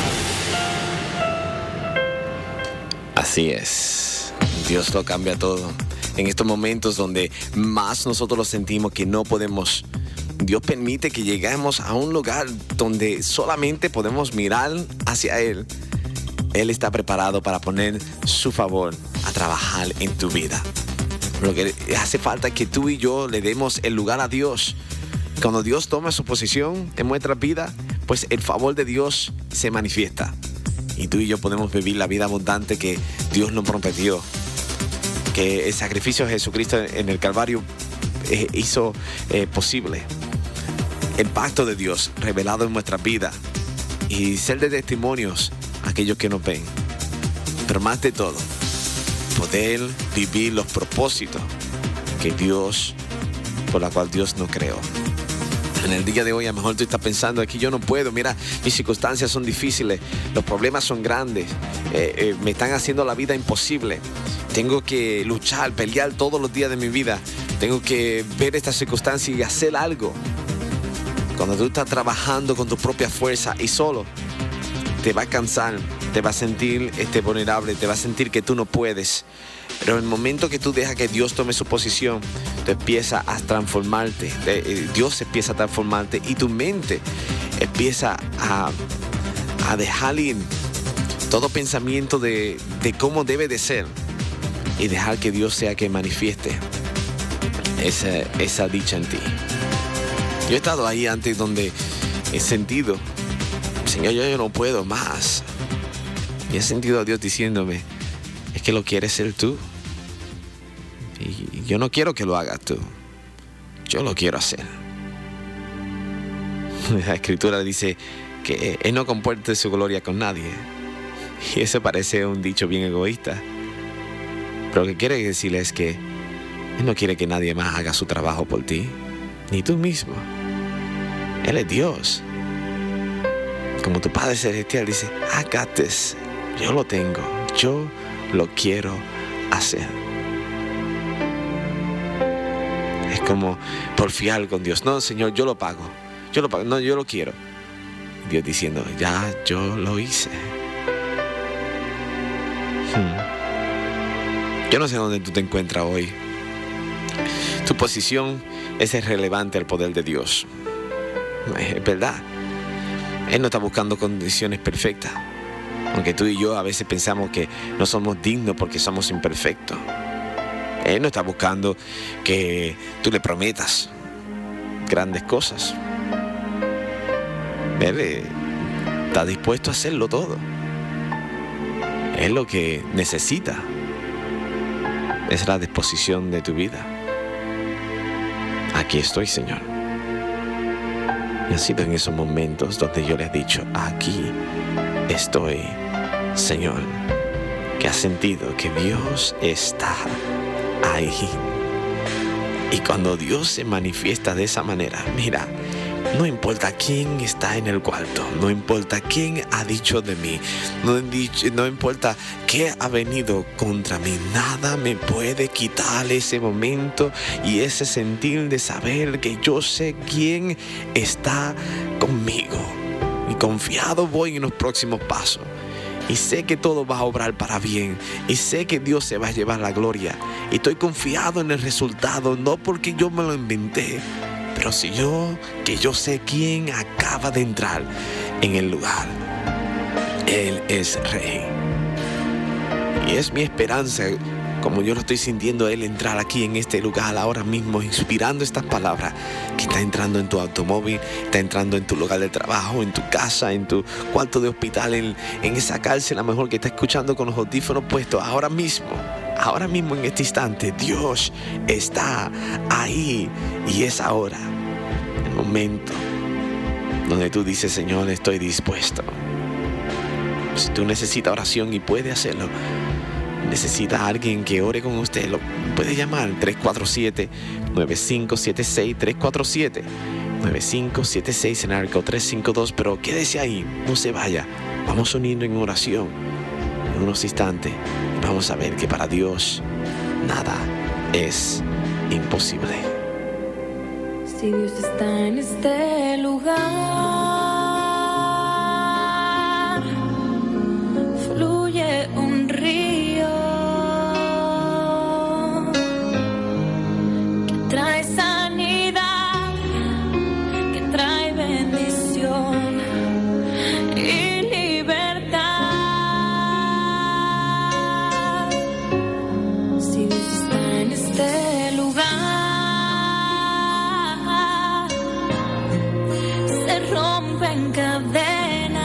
Así es, Dios lo cambia todo. En estos momentos donde más nosotros lo sentimos que no podemos, Dios permite que lleguemos a un lugar donde solamente podemos mirar hacia Él. Él está preparado para poner su favor a trabajar en tu vida. Lo que hace falta es que tú y yo le demos el lugar a Dios. Cuando Dios toma su posición en nuestra vida, pues el favor de Dios se manifiesta. Y tú y yo podemos vivir la vida abundante que Dios nos prometió. Que el sacrificio de Jesucristo en el Calvario eh, hizo eh, posible. El pacto de Dios revelado en nuestra vida. Y ser de testimonios a aquellos que nos ven. Pero más de todo, poder vivir los propósitos que Dios, por la cual Dios nos creó. En el día de hoy, a lo mejor tú estás pensando, aquí yo no puedo, mira, mis circunstancias son difíciles, los problemas son grandes, eh, eh, me están haciendo la vida imposible. Tengo que luchar, pelear todos los días de mi vida. Tengo que ver estas circunstancias y hacer algo. Cuando tú estás trabajando con tu propia fuerza y solo, te va a cansar, te va a sentir este, vulnerable, te va a sentir que tú no puedes. Pero en el momento que tú dejas que Dios tome su posición, tú empiezas a transformarte. Dios empieza a transformarte y tu mente empieza a, a dejar ir todo pensamiento de, de cómo debe de ser y dejar que Dios sea que manifieste esa, esa dicha en ti. Yo he estado ahí antes donde he sentido, Señor, yo, yo no puedo más. Y he sentido a Dios diciéndome, es que lo quieres ser tú. Y yo no quiero que lo hagas tú. Yo lo quiero hacer. La Escritura dice que Él no comparte su gloria con nadie. Y eso parece un dicho bien egoísta. Pero lo que quiere decirle es que Él no quiere que nadie más haga su trabajo por ti. Ni tú mismo. Él es Dios. Como tu Padre Celestial dice, I got this. Yo lo tengo. Yo lo quiero hacer. Es como porfiar con Dios. No, Señor, yo lo pago. Yo lo pago. No, yo lo quiero. Dios diciendo, ya yo lo hice. Hmm. Yo no sé dónde tú te encuentras hoy. Tu posición es irrelevante al poder de Dios. Es verdad. Él no está buscando condiciones perfectas. Aunque tú y yo a veces pensamos que no somos dignos porque somos imperfectos. Él no está buscando que tú le prometas grandes cosas. Él eh, está dispuesto a hacerlo todo. Él lo que necesita es la disposición de tu vida. Aquí estoy, Señor. Y ha sido en esos momentos donde yo le he dicho, aquí estoy, Señor, que has sentido que Dios está ahí. Y cuando Dios se manifiesta de esa manera, mira, no importa quién está en el cuarto, no importa quién ha dicho de mí, no, dicho, no importa qué ha venido contra mí, nada me puede quitar ese momento y ese sentir de saber que yo sé quién está conmigo. Y confiado voy en los próximos pasos. Y sé que todo va a obrar para bien. Y sé que Dios se va a llevar la gloria. Y estoy confiado en el resultado, no porque yo me lo inventé, pero si yo, que yo sé quién acaba de entrar en el lugar. Él es Rey. Y es mi esperanza, como yo lo estoy sintiendo, Él entrar aquí en este lugar ahora mismo, inspirando estas palabras, que está entrando en tu automóvil, está entrando en tu lugar de trabajo, en tu casa, en tu cuarto de hospital, en, en esa cárcel, a lo mejor que está escuchando con los audífonos puestos, ahora mismo. Ahora mismo en este instante Dios está ahí y es ahora el momento donde tú dices, Señor, estoy dispuesto. Si tú necesitas oración y puede hacerlo, necesita a alguien que ore con usted, lo puede llamar tres cuatro siete, nueve cinco siete seis, tres cuatro siete, nueve cinco siete seis en arco tres cinco dos, pero quédese ahí, no se vaya, vamos uniendo en oración en unos instantes. Vamos a ver que para Dios nada es imposible. Si Dios está en este lugar, fluye un río que trae sanidad, que trae bendición y libertad. Si Dios está en este lugar, se rompen cadenas,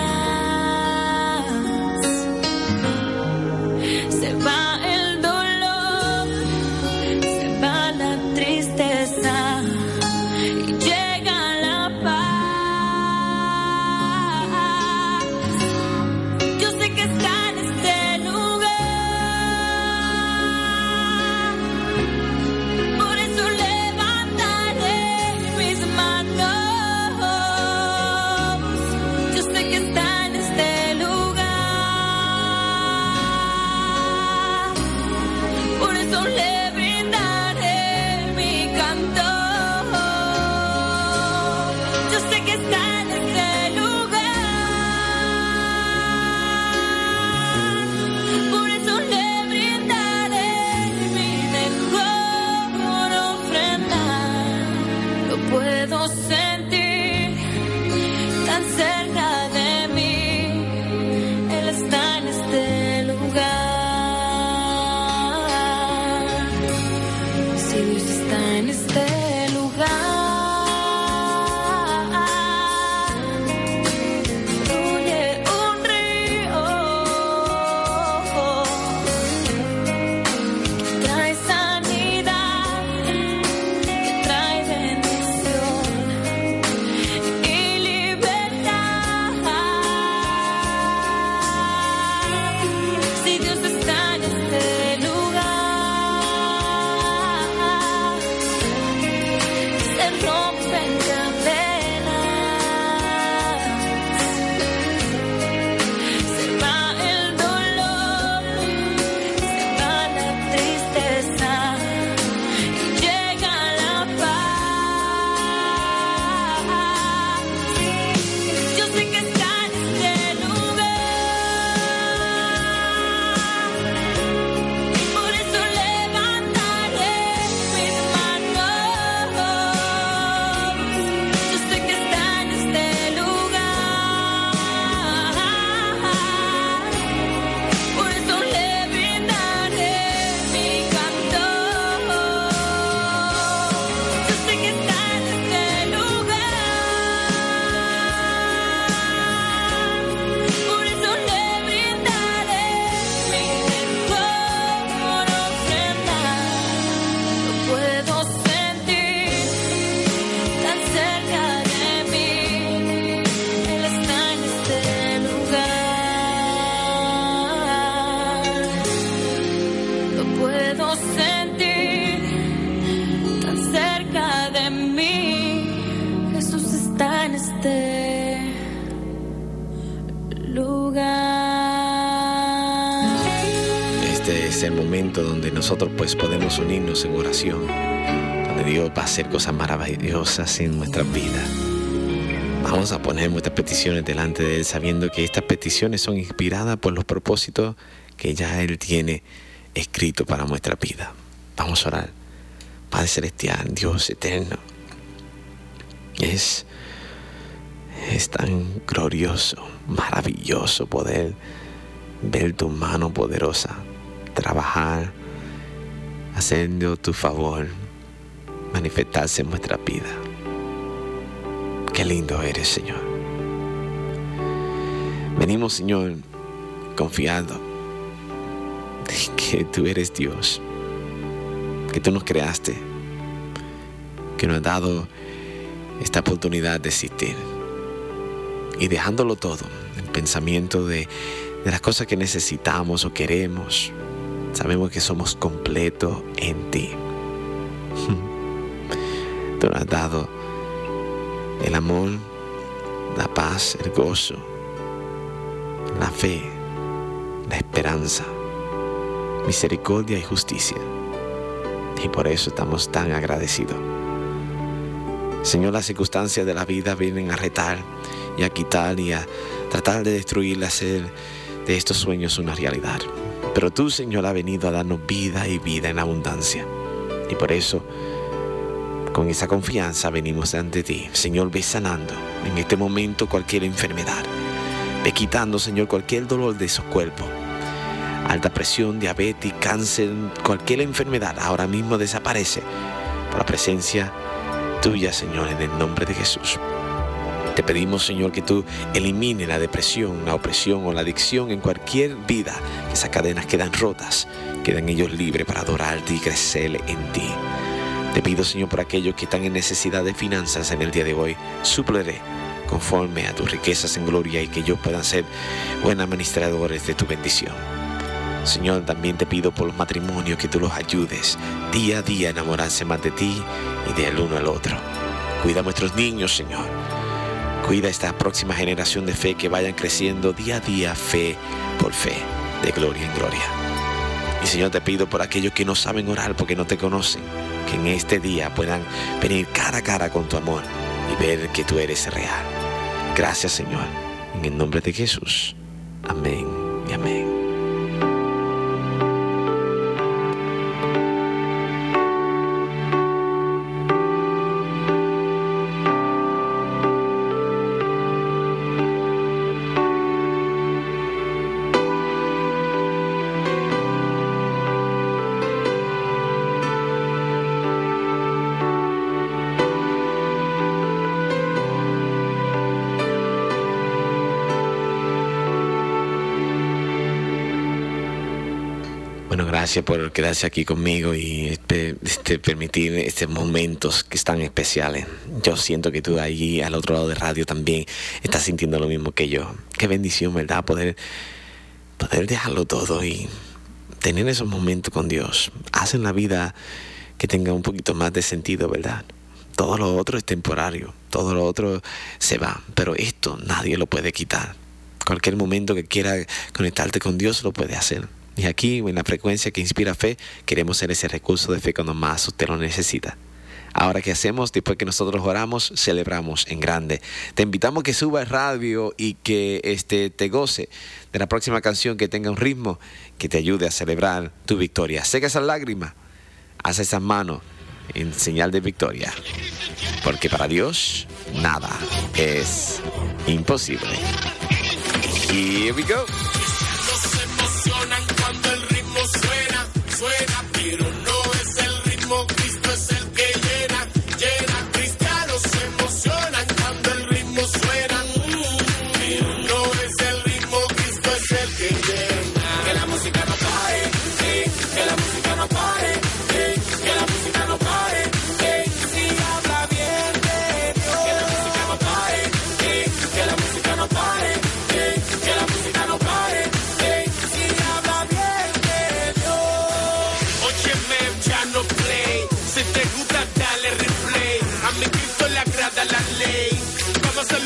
se va el dolor, se va la tristeza y llega la paz. Yo sé que está en este lugar, por eso levantaré mis manos. Yo sé que está en este lugar, por eso le brindaré mi canto. Yo sé que está en este lugar, por eso le brindaré mi mejor ofrenda. Lo puedo sentir tan cerca de mí, Él está en este lugar. sentir tan cerca de mí. Jesús está en este lugar. Este es el momento donde nosotros pues podemos unirnos en oración, donde Dios va a hacer cosas maravillosas en nuestras vidas. Vamos a poner nuestras peticiones delante de Él, sabiendo que estas peticiones son inspiradas por los propósitos que ya Él tiene escrito para nuestra vida. Vamos a orar. Padre Celestial, Dios eterno, es, es tan glorioso, maravilloso poder ver tu mano poderosa trabajar, haciendo tu favor manifestarse en nuestra vida. Qué lindo eres, Señor. Venimos, Señor, confiando en que tú eres Dios, que tú nos creaste, que nos has dado esta oportunidad de existir, y dejándolo todo, el pensamiento de, de las cosas que necesitamos o queremos, sabemos que somos completos en ti. Tú nos has dado el amor, la paz, el gozo, la fe, la esperanza, misericordia y justicia. Y por eso estamos tan agradecidos. Señor, las circunstancias de la vida vienen a retar y a quitar y a tratar de destruir, hacer de estos sueños una realidad. Pero tú, Señor, has venido a darnos vida y vida en abundancia. Y por eso, con esa confianza venimos ante ti. Señor, ve sanando en este momento cualquier enfermedad. Ve quitando, Señor, cualquier dolor de esos cuerpos. Alta presión, diabetes, cáncer, cualquier enfermedad ahora mismo desaparece por la presencia tuya, Señor, en el nombre de Jesús. Te pedimos, Señor, que tú elimines la depresión, la opresión o la adicción en cualquier vida. Que esas cadenas quedan rotas, quedan ellos libres para adorarte y crecer en ti. Te pido, Señor, por aquellos que están en necesidad de finanzas en el día de hoy, súplele conforme a tus riquezas en gloria y que ellos puedan ser buenos administradores de tu bendición. Señor, también te pido por los matrimonios que tú los ayudes día a día a enamorarse más de ti y del uno al otro. Cuida a nuestros niños, Señor. Cuida a esta próxima generación de fe que vayan creciendo día a día, fe por fe, de gloria en gloria. Y Señor, te pido por aquellos que no saben orar porque no te conocen, que en este día puedan venir cara a cara con tu amor y ver que tú eres real. Gracias, Señor, en el nombre de Jesús. Amén y amén. Bueno, gracias por quedarse aquí conmigo y este, este, permitir estos momentos que están especiales. Yo siento que tú allí al otro lado de radio también estás sintiendo lo mismo que yo. Qué bendición, ¿verdad? Poder, poder dejarlo todo y tener esos momentos con Dios. Hacen la vida que tenga un poquito más de sentido, ¿verdad? Todo lo otro es temporario, todo lo otro se va, pero esto nadie lo puede quitar. Cualquier momento que quiera conectarte con Dios lo puede hacer. Y aquí, en la frecuencia que inspira fe, queremos ser ese recurso de fe cuando más usted lo necesita. Ahora, ¿qué hacemos? Después que nosotros oramos, celebramos en grande. Te invitamos a que suba el radio y que este, te goce de la próxima canción, que tenga un ritmo que te ayude a celebrar tu victoria. Seca esas lágrimas, haz esas manos en señal de victoria. Porque para Dios, nada es imposible. Here we go. Cuando el ritmo suena, suena, pero no es el ritmo, Cristo es el que llena, llena. Cristianos se emocionan cuando el ritmo suena, pero no es el ritmo, Cristo es el que llena. Que la música no pare, eh, que la música no pare, eh, que la música no pare, eh, si habla bien de Dios. Que la música no pare, eh, que la música no pare, eh, que la música no pare.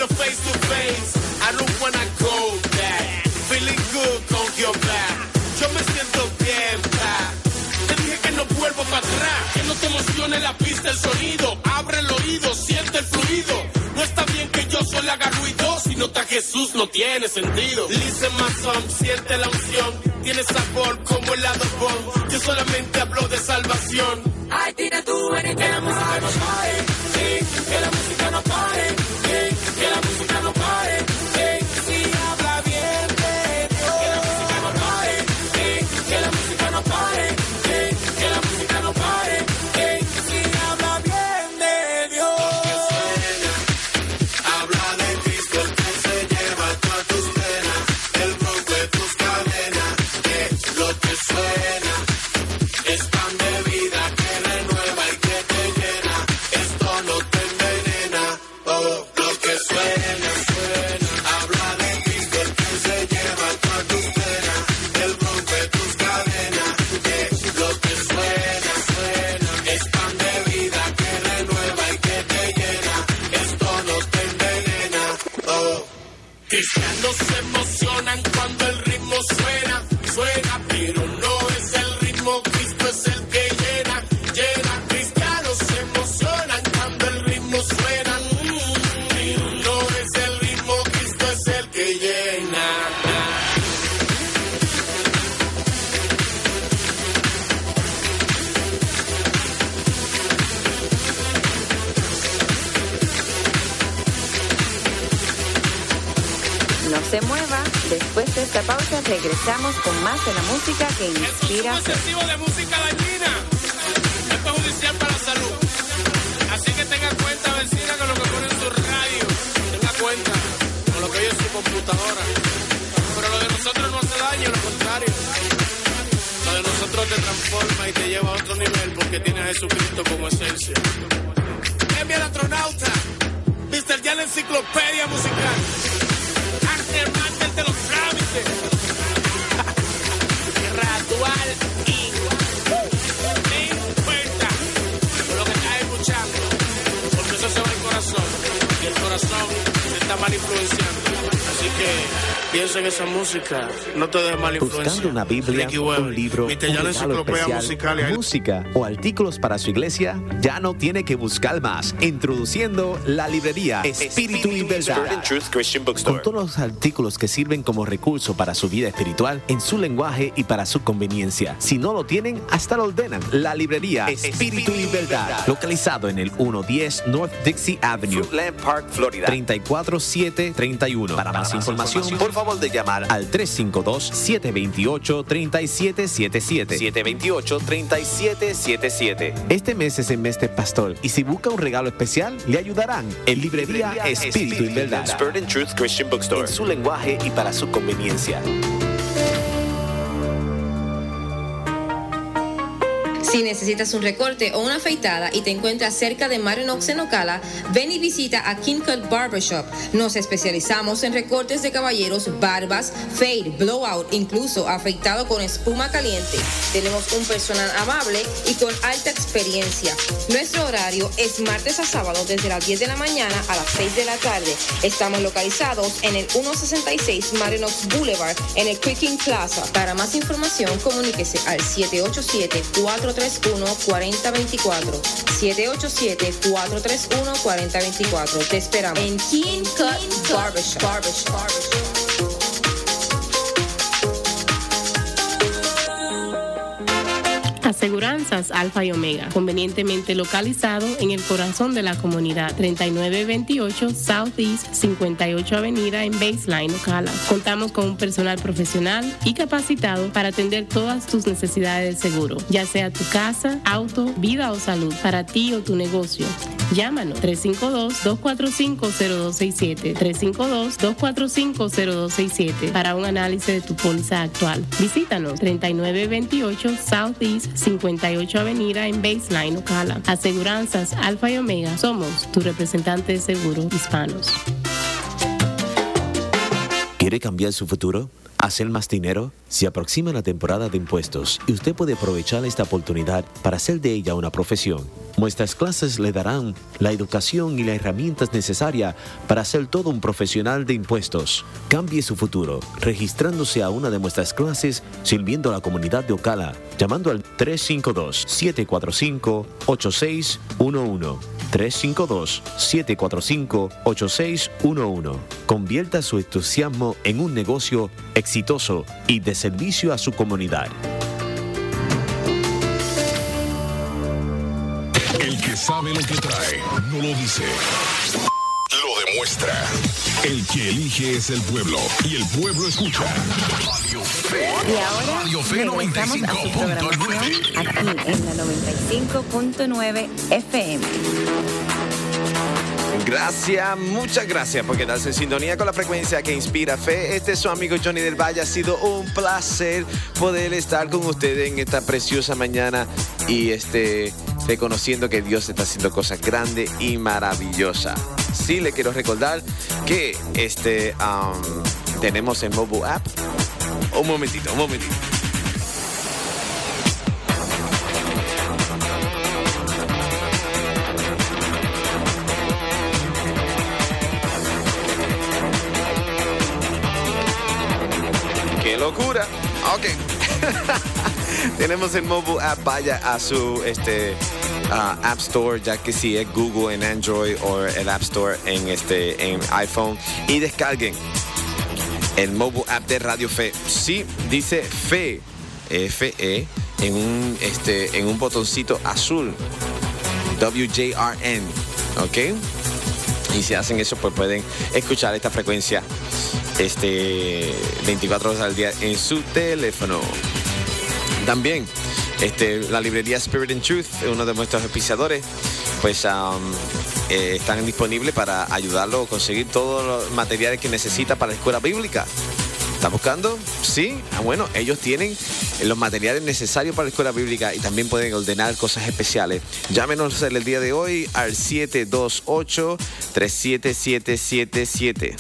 verlo face to face. I don't wanna go back. Feeling good con your back. Yo me siento bien, pa. Te dije que no vuelvo para atrás. Que no te emocione la pista, el sonido. Abre el oído, siente el fluido. No está bien que yo solo haga ruido. Si no está Jesús, no tiene sentido. Listen my song, siente la unción. Tiene sabor como helado bon. Yo solamente hablo de salvación. Ay, tira tú, eres que la música no pare. Sí, que la música no pare. Sí, que la música no pare. Sí, sí, habla bien de Dios. Que la música no pare. Sí, que la música no pare. Sí, que la música no pare. Sí, sí, habla bien de Dios. Habla de Cristo, el que se lleva todas tus penas, el rompe tus cadenas, que lo que suena es pan de vida que renueva y que te llena, esto no te envenena, oh, lo que suena, suena. Habla de Cristo, el que se lleva todas tus penas, el rompe tus cadenas, que lo que suena, suena, es pan de vida que renueva y que te llena, esto no te envenena. Oh. Cristianos se emocionan cuando el ritmo suena, suena, pero no es el ritmo, Cristo es el que llena, llena. Cristianos se emocionan cuando el ritmo suena, mm, pero no es el ritmo, Cristo es el que llena. No se mueva, después de esta pausa regresamos con más de la música que inspira. Consumo excesivo de música dañina es perjudicial para la salud. Así que tenga cuenta, vecina, con lo que pone en su radio. Tenga cuenta con lo que oye en su computadora. Pero lo de nosotros no hace daño, lo contrario. Lo de nosotros te transforma y te lleva a otro nivel porque tiene a Jesucristo como esencia. Envía el astronauta, mister Ya la enciclopedia musical. Arte Martel de los trámites. Gradual igual. No importa por lo que estás escuchando, porque eso se va al corazón. Y el corazón se está mal influenciando. Así que piensa en esa música, no te dejes mal influenciar. Buscando una Biblia, un libro, un regalo especial, música o artículos para su iglesia, ya no tiene que buscar más. Introduciendo la librería Espíritu y Verdad. Con todos los artículos que sirven como recurso para su vida espiritual, en su lenguaje y para su conveniencia. Si no lo tienen, hasta lo ordenan. La librería Espíritu y Verdad. Localizado en el ciento diez North Dixie Avenue, Fruitland Park, Florida, treinta y cuatro siete treinta y uno. Para más información, por favor de llamar al tres cinco dos, siete dos ocho, tres siete siete siete. siete dos ocho, tres siete siete siete. Este mes es el mes del pastor y si busca un regalo especial, le ayudarán en librería Espíritu y Verdad. Spirit and Truth Christian Bookstore. En su lenguaje y para su conveniencia. Si necesitas un recorte o una afeitada y te encuentras cerca de Marinox en Ocala, ven y visita a King Cut Barbershop. Nos especializamos en recortes de caballeros, barbas, fade, blowout, incluso afeitado con espuma caliente. Tenemos un personal amable y con alta experiencia. Nuestro horario es martes a sábado desde las diez de la mañana a las seis de la tarde. Estamos localizados en el ciento sesenta y seis Marinox Boulevard en el Quicken Plaza. Para más información, comuníquese al siete ocho siete, cuatro tres uno, cuatro cero dos cuatro. siete ocho siete, cuatro tres uno, cuatro cero dos cuatro. Te esperamos en King Cut Barbershop. Barbershop. Barbershop. Aseguranzas Alfa y Omega, convenientemente localizado en el corazón de la comunidad, treinta y nueve veintiocho Southeast cincuenta y ocho Avenida en Baseline, Ocala. Contamos con un personal profesional y capacitado para atender todas tus necesidades de seguro, ya sea tu casa, auto, vida o salud, para ti o tu negocio. Llámanos tres cinco dos, dos cuatro cinco, cero dos seis siete, tres cinco dos, dos cuatro cinco, cero dos seis siete para un análisis de tu póliza actual. Visítanos treinta y nueve veintiocho Southeast cincuenta y ocho Avenida en Baseline, Ocala. Aseguranzas Alfa y Omega. Somos tu representante de seguros hispanos. ¿Quiere cambiar su futuro? ¿Hacer más dinero? Se aproxima la temporada de impuestos y usted puede aprovechar esta oportunidad para hacer de ella una profesión. Nuestras clases le darán la educación y las herramientas necesarias para ser todo un profesional de impuestos. Cambie su futuro registrándose a una de nuestras clases sirviendo a la comunidad de Ocala, llamando al tres cinco dos, siete cuatro cinco, ocho seis uno uno. tres cinco dos, siete cuatro cinco, ocho seis uno uno. Convierta su entusiasmo en un negocio exitoso y de servicio a su comunidad. El que sabe lo que trae, no lo dice, lo demuestra. El que elige es el pueblo y el pueblo escucha. Radio Fe. Y ahora Radio Fe regresamos a su programación aquí en la noventa y cinco punto nueve F M. Gracias, muchas gracias por quedarse en sintonía con la frecuencia que inspira fe. Este es su amigo Johnny del Valle. Ha sido un placer poder estar con ustedes en esta preciosa mañana y este, reconociendo que Dios está haciendo cosas grandes y maravillosas. Sí, le quiero recordar que este, um, tenemos el mobile app. Un momentito, un momentito. ¡Qué locura! Ok. Tenemos el mobile app. Vaya a su este, uh, App Store, ya que si es Google en Android o el App Store en, este, en iPhone, y descarguen el mobile app de Radio Fe. Sí, dice Fe, F E, en un, este, en un botoncito azul, W J R N, ¿ok? Y si hacen eso, pues pueden escuchar esta frecuencia este, veinticuatro horas al día en su teléfono. También, este, la librería Spirit and Truth, uno de nuestros auspiciadores, pues um, eh, están disponibles para ayudarlo a conseguir todos los materiales que necesita para la escuela bíblica. ¿Está buscando? Sí. Ah, bueno, ellos tienen los materiales necesarios para la escuela bíblica y también pueden ordenar cosas especiales. Llámenos el día de hoy al siete dos ocho, tres siete siete siete siete.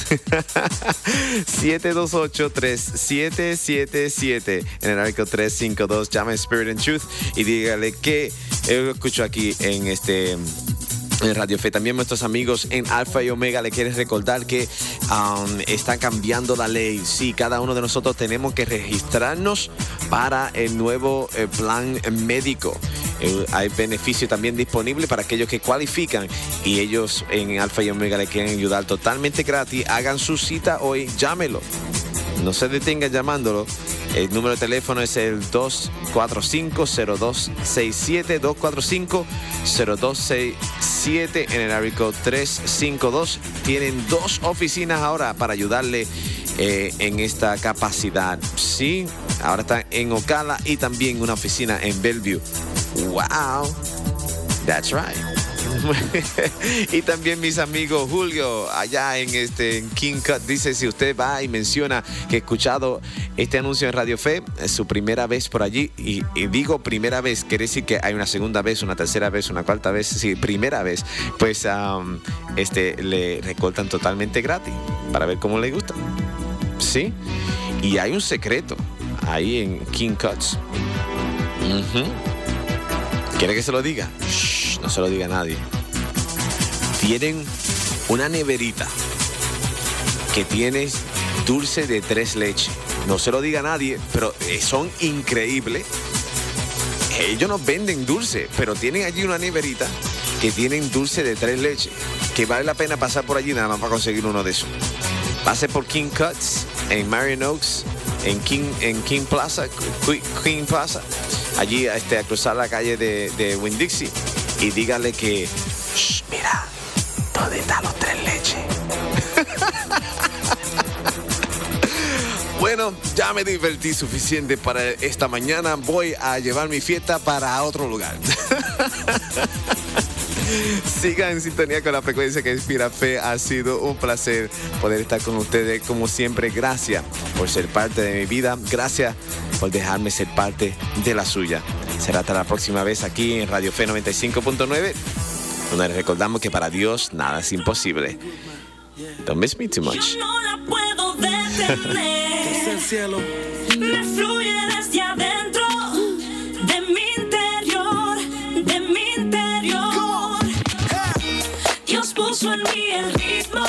siete dos ocho, tres siete siete siete en el área tres cinco dos. Llame a Spirit and Truth y dígale que yo lo escucho aquí en este en Radio Fe. También nuestros amigos en Alfa y Omega le quieren recordar que um, están cambiando la ley. Sí, cada uno de nosotros tenemos que registrarnos para el nuevo eh, plan médico. Eh, hay beneficio también disponible para aquellos que cualifican y ellos en Alfa y Omega le quieren ayudar totalmente gratis. Hagan su cita hoy, llámelo. No se detenga llamándolo. El número de teléfono es el dos cuatro cinco, cero dos seis siete, dos cuatro cinco, cero dos seis siete en el área tres cinco dos. Tienen dos oficinas ahora para ayudarle eh, en esta capacidad. Sí, ahora están en Ocala y también una oficina en Bellevue. Wow, that's right. Y también mis amigos Julio allá en este en King Cut dice: si usted va y menciona que ha escuchado este anuncio en Radio Fe, es su primera vez por allí, y, y digo primera vez, quiere decir que hay una segunda vez, una tercera vez, una cuarta vez. Sí, primera vez, pues um, este le recortan totalmente gratis para ver cómo le gusta. Sí, y hay un secreto ahí en King Cuts. Uh-huh. ¿Quiere que se lo diga? Shh, no se lo diga a nadie. Tienen una neverita que tiene dulce de tres leches. No se lo diga a nadie, pero son increíbles. Ellos no venden dulce, pero tienen allí una neverita que tienen dulce de tres leches, que vale la pena pasar por allí nada más para conseguir uno de esos. Pase por King Cuts en Marion Oaks, en King, en King Plaza, King Plaza. Allí este, a cruzar la calle de, de Winn-Dixie y dígale que, shh, mira, ¿dónde están los tres leches? Bueno, ya me divertí suficiente para esta mañana. Voy a llevar mi fiesta para otro lugar. Sigan en sintonía con la frecuencia que inspira fe. Ha sido un placer poder estar con ustedes como siempre. Gracias por ser parte de mi vida. Gracias por dejarme ser parte de la suya. Será hasta la próxima vez aquí en Radio Fe noventa y cinco punto nueve, donde les recordamos que para Dios nada es imposible. Don't miss me too much. Yo no la puedo detener. cielo. Me fluye desde adentro, de mi interior, de mi interior. Dios puso en mí el ritmo,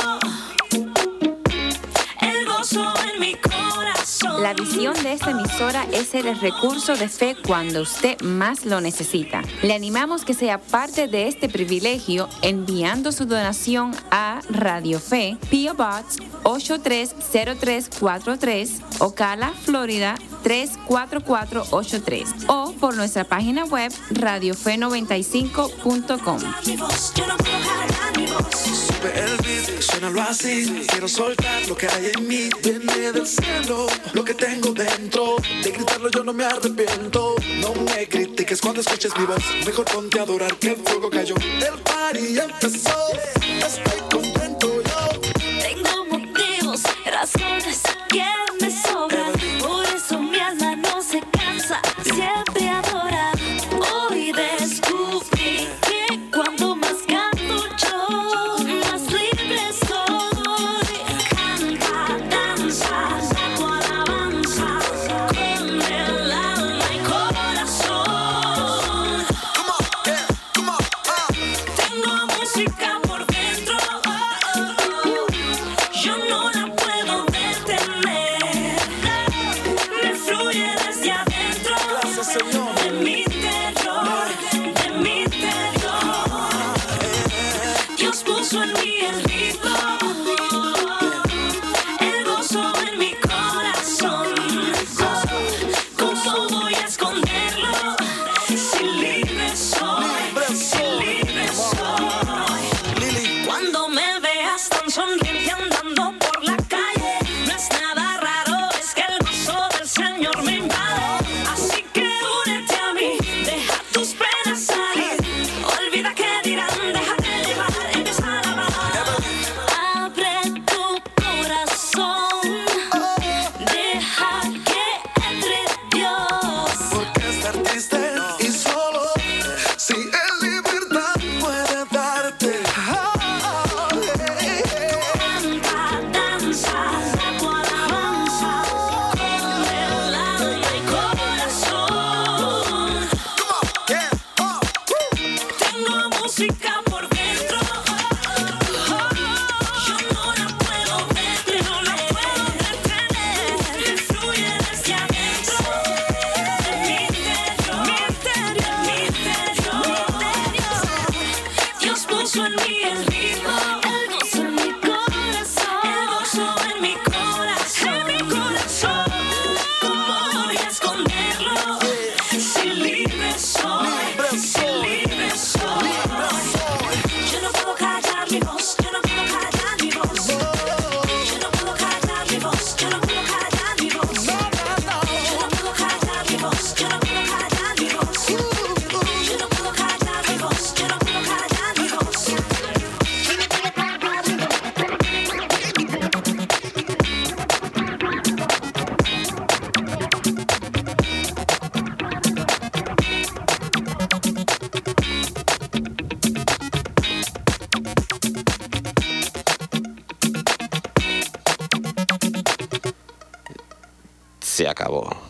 el gozo en mi corazón. La visión de esta emisora es ser el recurso de fe cuando usted más lo necesita. Le animamos que sea parte de este privilegio enviando su donación a Radio Fe, P O Box ocho tres cero tres cuatro tres, Ocala, Florida tres cuatro cuatro ocho tres, o por nuestra página web radio fe noventa y cinco punto com. Sube el beat, suénalo así. Quiero soltar lo que hay en mí. Viene del cielo, lo que tengo dentro. De gritarlo yo no me arrepiento. No me critiques cuando escuches mi voz. Mejor ponte a adorar que el fuego cayó. El party empezó. Estoy contento yo. Tengo motivos, razones que me sobran. Por eso mi alma no se cansa, siempre adora. Hoy descubrí que cuando más canto yo, más libre soy. Canta, danza, da tu alabanza con el alma y corazón. Tengo música por dentro, yo no la puedo detener. Me fluye desde adentro, de mi interior, de mi interior. Dios puso en mí el ritmo, el gozo en mi corazón. ¿Cómo voy a esconderlo? Si libre soy, si libre soy. Cuando me veas tan sonriente andando por la calle, no es nada raro, es que el gozo del Señor me invade. Así que únete a mí, deja tus penas salir. Olvida que dirán, déjate llevar, empieza a alabar. Abre tu corazón, deja que entre Dios. Porque estar triste y solo, si en libertad puede darte. Canta, danza, da tu alabanza con el alma y corazón. Tengo música por dentro, yo no la puedo ver, no la puedo detener. Me fluye desde adentro, de mi interior, mi interior, mi interior, mi interior. Dios puso en mí el ritmo, el gozo en mi corazón, el gozo en mi corazón, en mi corazón. ¿Cómo voy a esconderlo? Si libre soy, si libre soy. Yo no puedo callar mi voz, yo no puedo callar mi voz. Yo no puedo callar mi voz, yo no puedo callar mi voz. Yo no puedo callar mi voz, yo no puedo callar mi voz. Yo no puedo callar mi voz, yo no puedo callar mi voz. Se acabó.